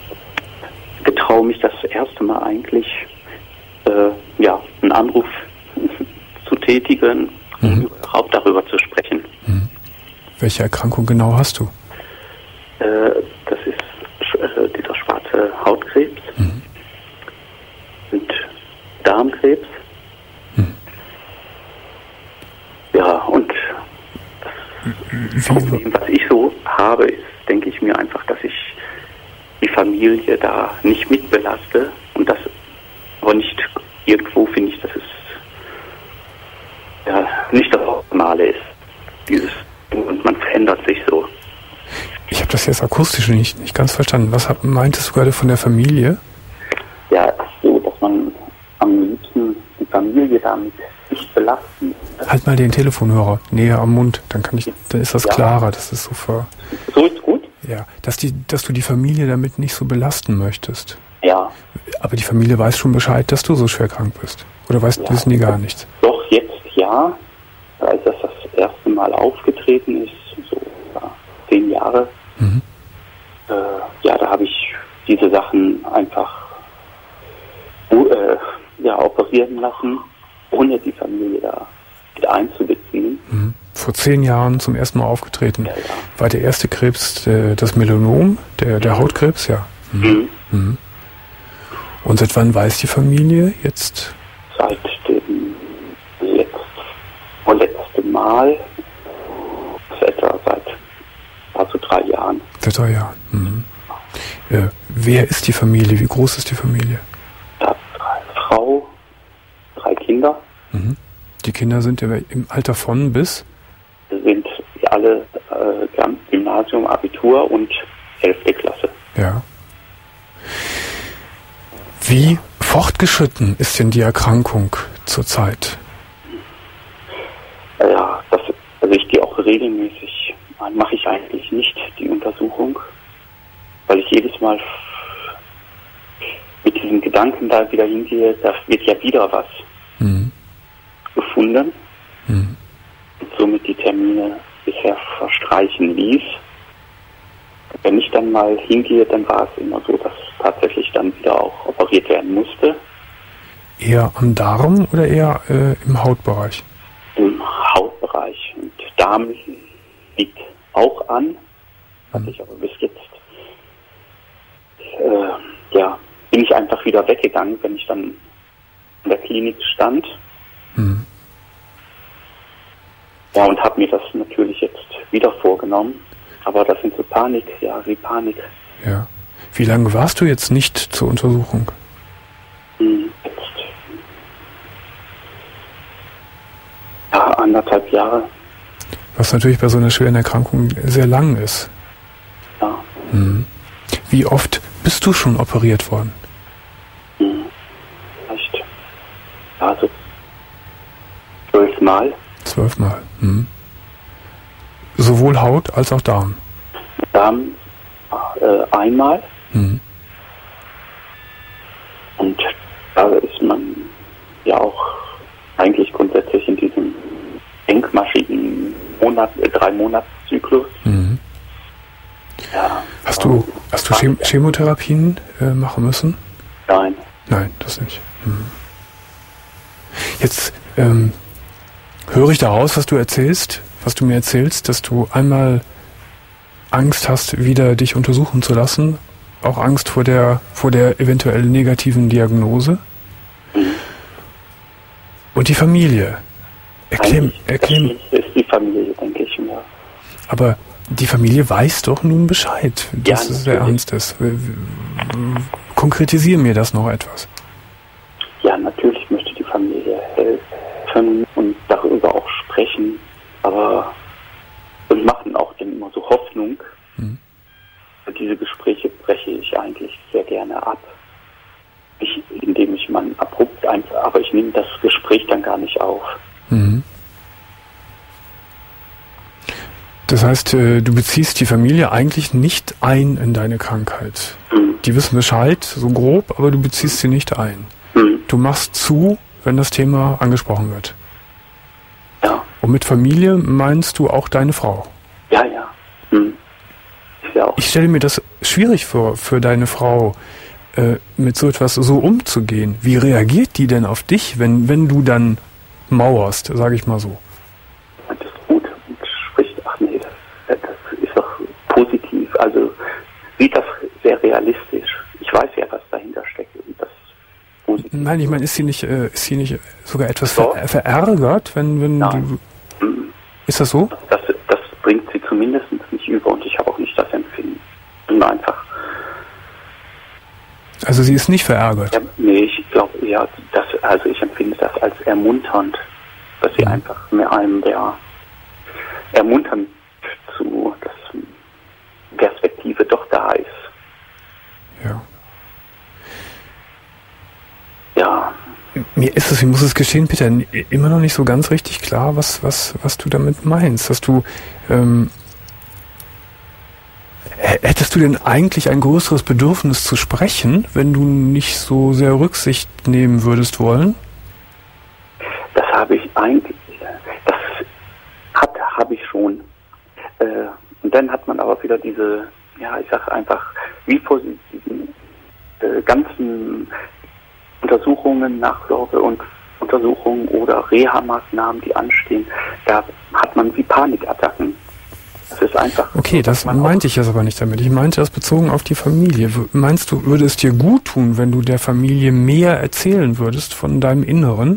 getraue mich das erste Mal eigentlich, äh, ja, einen Anruf zu tätigen, um mhm. überhaupt darüber zu sprechen. Mhm. Welche Erkrankung genau hast du? Äh, das ist äh, dieser schwarze Hautkrebs mhm. und Darmkrebs. Mhm. Ja, und das Problem, was ich so habe, ist, denke ich mir einfach, dass ich die Familie da nicht mitbelaste und das aber nicht irgendwo finde ich, dass es ja nicht das Optimale ist. Dieses und man verändert sich so. Ich habe das jetzt akustisch nicht, nicht ganz verstanden. Was hab, meintest du gerade von der Familie? Ja, so, dass man am liebsten die Familie damit nicht belasten. Halt mal den Telefonhörer näher am Mund, dann kann ich, dann ist das ja klarer. Das ist so ver. So ist gut. Ja, dass die, dass du die Familie damit nicht so belasten möchtest. Ja. Aber die Familie weiß schon Bescheid, dass du so schwer krank bist. Oder weißt, ja. wissen die gar nichts? Doch jetzt ja, als das das erste Mal aufgetreten ist, so ja, zehn Jahre. Mhm. Äh, ja, da habe ich diese Sachen einfach äh, ja, operieren lassen, ohne die Familie da mit einzubeziehen. Mhm. Vor zehn Jahren zum ersten Mal aufgetreten. Ja, ja. War der erste Krebs äh, das Melanom, der, der mhm. Hautkrebs? Ja. Mhm. Mhm. Mhm. Und seit wann weiß die Familie jetzt? Seit dem letzt, vorletzten Mal, etwa seit also drei Jahren. Seit drei Jahren. Mhm. Äh, wer ist die Familie? Wie groß ist die Familie? Ja, eine Frau, drei Kinder. Mhm. Die Kinder sind im Alter von bis? Sind alle äh, Gymnasium, Abitur und elfte Klasse. Ja. Wie fortgeschritten ist denn die Erkrankung zurzeit? Ja, das, also ich gehe auch regelmäßig, mache ich eigentlich nicht die Untersuchung, weil ich jedes Mal mit diesem Gedanken da wieder hingehe, da wird ja wieder was mhm. gefunden. Mhm. Und somit die Termine bisher verstreichen ließ. Wenn ich dann mal hingehe, dann war es immer so, dass tatsächlich dann wieder auch operiert werden musste. Eher am Darm oder eher äh, im Hautbereich? Im Hautbereich. Und Darm liegt auch an. Hatte ich aber bis jetzt, äh, ja, bin ich einfach wieder weggegangen, wenn ich dann in der Klinik stand. Mhm. Ja, und habe mir das natürlich jetzt wieder vorgenommen. Aber das sind so Panik, ja, wie Panik. Ja. Wie lange warst du jetzt nicht zur Untersuchung? Hm, jetzt. Ja, anderthalb Jahre. Was natürlich bei so einer schweren Erkrankung sehr lang ist. Ja. Mhm. Wie oft bist du schon operiert worden? Mhm. Echt? Also zwölfmal. Zwölfmal. Mhm. Sowohl Haut als auch Darm? Darm äh, einmal. Mhm. Und da ist man ja auch eigentlich grundsätzlich in diesem engmaschigen Monat, äh, drei Monatszyklus. Mhm. Ja. Hast du, hast du Chem- Chemotherapien äh, machen müssen? Nein. Nein, das nicht. Mhm. Jetzt ähm, höre ich daraus, was du erzählst, was du mir erzählst, dass du einmal Angst hast, wieder dich untersuchen zu lassen, auch Angst vor der vor der eventuell negativen Diagnose. Mhm. Und die Familie. Erklär, erklär, das ist die Familie, denke ich mir. aber die Familie weiß doch nun Bescheid, dass Ja, es sehr natürlich. ernst ist. Konkretisiere mir das noch etwas. Ja, natürlich möchte die Familie helfen und darüber auch sprechen, aber und machen auch dann immer so Hoffnung. Mhm. Diese Gespräche breche ich eigentlich sehr gerne ab. Ich, indem ich man abrupt einfach, aber ich nehme das Gespräch dann gar nicht auf. Mhm. Das heißt, äh, du beziehst die Familie eigentlich nicht ein in deine Krankheit. Mhm. Die wissen Bescheid, so grob, aber du beziehst sie nicht ein. Mhm. Du machst zu, wenn das Thema angesprochen wird. Ja, Und mit Familie meinst du auch deine Frau. ja, ja. Mhm. Ist ja auch. Ich stelle mir das schwierig vor, für deine Frau, äh, mit so etwas so umzugehen. Wie reagiert die denn auf dich, wenn, wenn du dann mauerst, sage ich mal so? Das ist gut und spricht, ach nee, das, das ist doch positiv. Also sieht das sehr realistisch. Ich weiß ja, was dahinter steckt und das ist positiv. Nein, ich meine, ist sie nicht, äh, ist sie nicht sogar etwas So? ver verärgert, wenn, wenn Nein. du... Mhm. Ist das so? Das, das bringt sie zumindest nicht über und ich habe auch nicht das Empfinden. Und einfach, Also sie ist nicht verärgert. ja, nee, ich glaube, ja, das, also ich empfinde das als ermunternd, dass sie Mhm. einfach mir einem der ermunternd zu, dass Perspektive doch da ist. Ja. Ja, Mir ist es, ich muss es gestehen, Peter, n- immer noch nicht so ganz richtig klar, was, was, was du damit meinst. Dass du, ähm, h- hättest du denn eigentlich ein größeres Bedürfnis zu sprechen, wenn du nicht so sehr Rücksicht nehmen würdest wollen? das habe ich eigentlich, das hat, habe ich schon. Äh, und dann hat man aber wieder diese, ja, ich sage einfach, wie vor diesen äh, ganzen Untersuchungen, Nachsorge und Untersuchungen oder Reha-Maßnahmen, die anstehen, da hat man wie Panikattacken. Das ist einfach. Okay, das man meinte ich jetzt aber nicht damit. Ich meinte das bezogen auf die Familie. W- Meinst du, würde es dir gut tun, wenn du der Familie mehr erzählen würdest von deinem Inneren?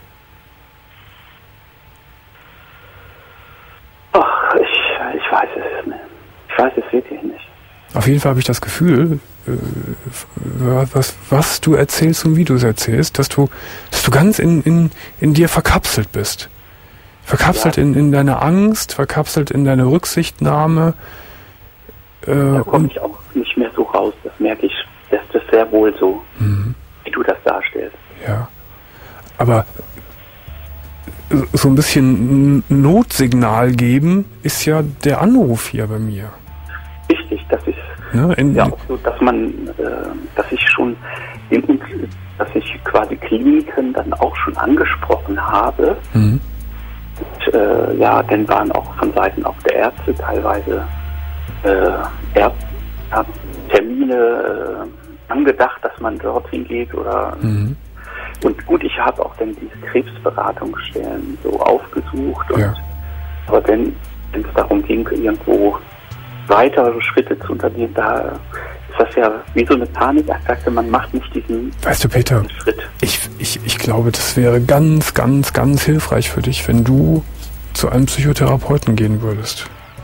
Ach, ich, ich weiß es nicht. Ich weiß es wirklich nicht. Auf jeden Fall habe ich das Gefühl, äh, was, was du erzählst und wie du es erzählst, dass du, dass du ganz in, in, in dir verkapselt bist. Verkapselt Ja. in, in deiner Angst, verkapselt in deiner Rücksichtnahme. Äh, Da komme und ich auch nicht mehr so raus. Das merke ich. Das ist sehr wohl so, Mhm. wie du das darstellst. ja. Aber so ein bisschen Notsignal geben ist ja der Anruf hier bei mir. Richtig, das ist Ne? In, ja auch so, dass man, äh, dass ich schon, in, dass ich quasi Kliniken dann auch schon angesprochen habe. Mhm. Und, äh, ja, dann waren auch von Seiten auch der Ärzte teilweise äh, Ärz- ja, Termine äh, angedacht, dass man dorthin geht oder Mhm. und gut, ich habe auch dann diese Krebsberatungsstellen so aufgesucht und Ja. aber wenn wenn es darum ging, irgendwo weitere Schritte zu unternehmen, da ist das ja wie so eine Panikattacke, man macht nicht diesen Weißt du, Peter, Schritt. Ich, ich, ich glaube, das wäre ganz, ganz, ganz hilfreich für dich, wenn du zu einem Psychotherapeuten gehen würdest.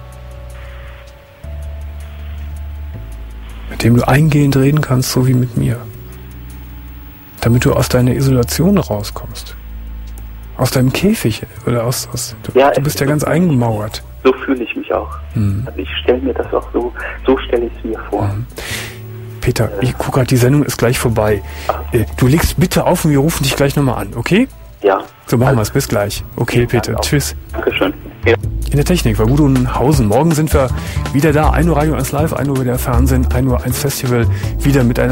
Mit dem du eingehend reden kannst, so wie mit mir. Damit du aus deiner Isolation rauskommst. Aus deinem Käfig? Oder aus, aus du, Ja, du bist ja ganz eingemauert. So fühle ich mich auch. Hm. Also ich stelle mir das auch so, so stelle ich es mir vor. Hm. Peter, äh. ich gucke gerade, die Sendung ist gleich vorbei. Äh, du legst bitte auf und wir rufen dich gleich nochmal an, okay? Ja. So machen wir es, bis gleich. Okay, Peter, tschüss. Dankeschön. Ja. In der Technik war Gudrun Hausen. Morgen sind wir wieder da. ein Uhr Radio eins Live, ein Uhr wieder Fernsehen, ein Uhr eins Festival. Wieder mit einer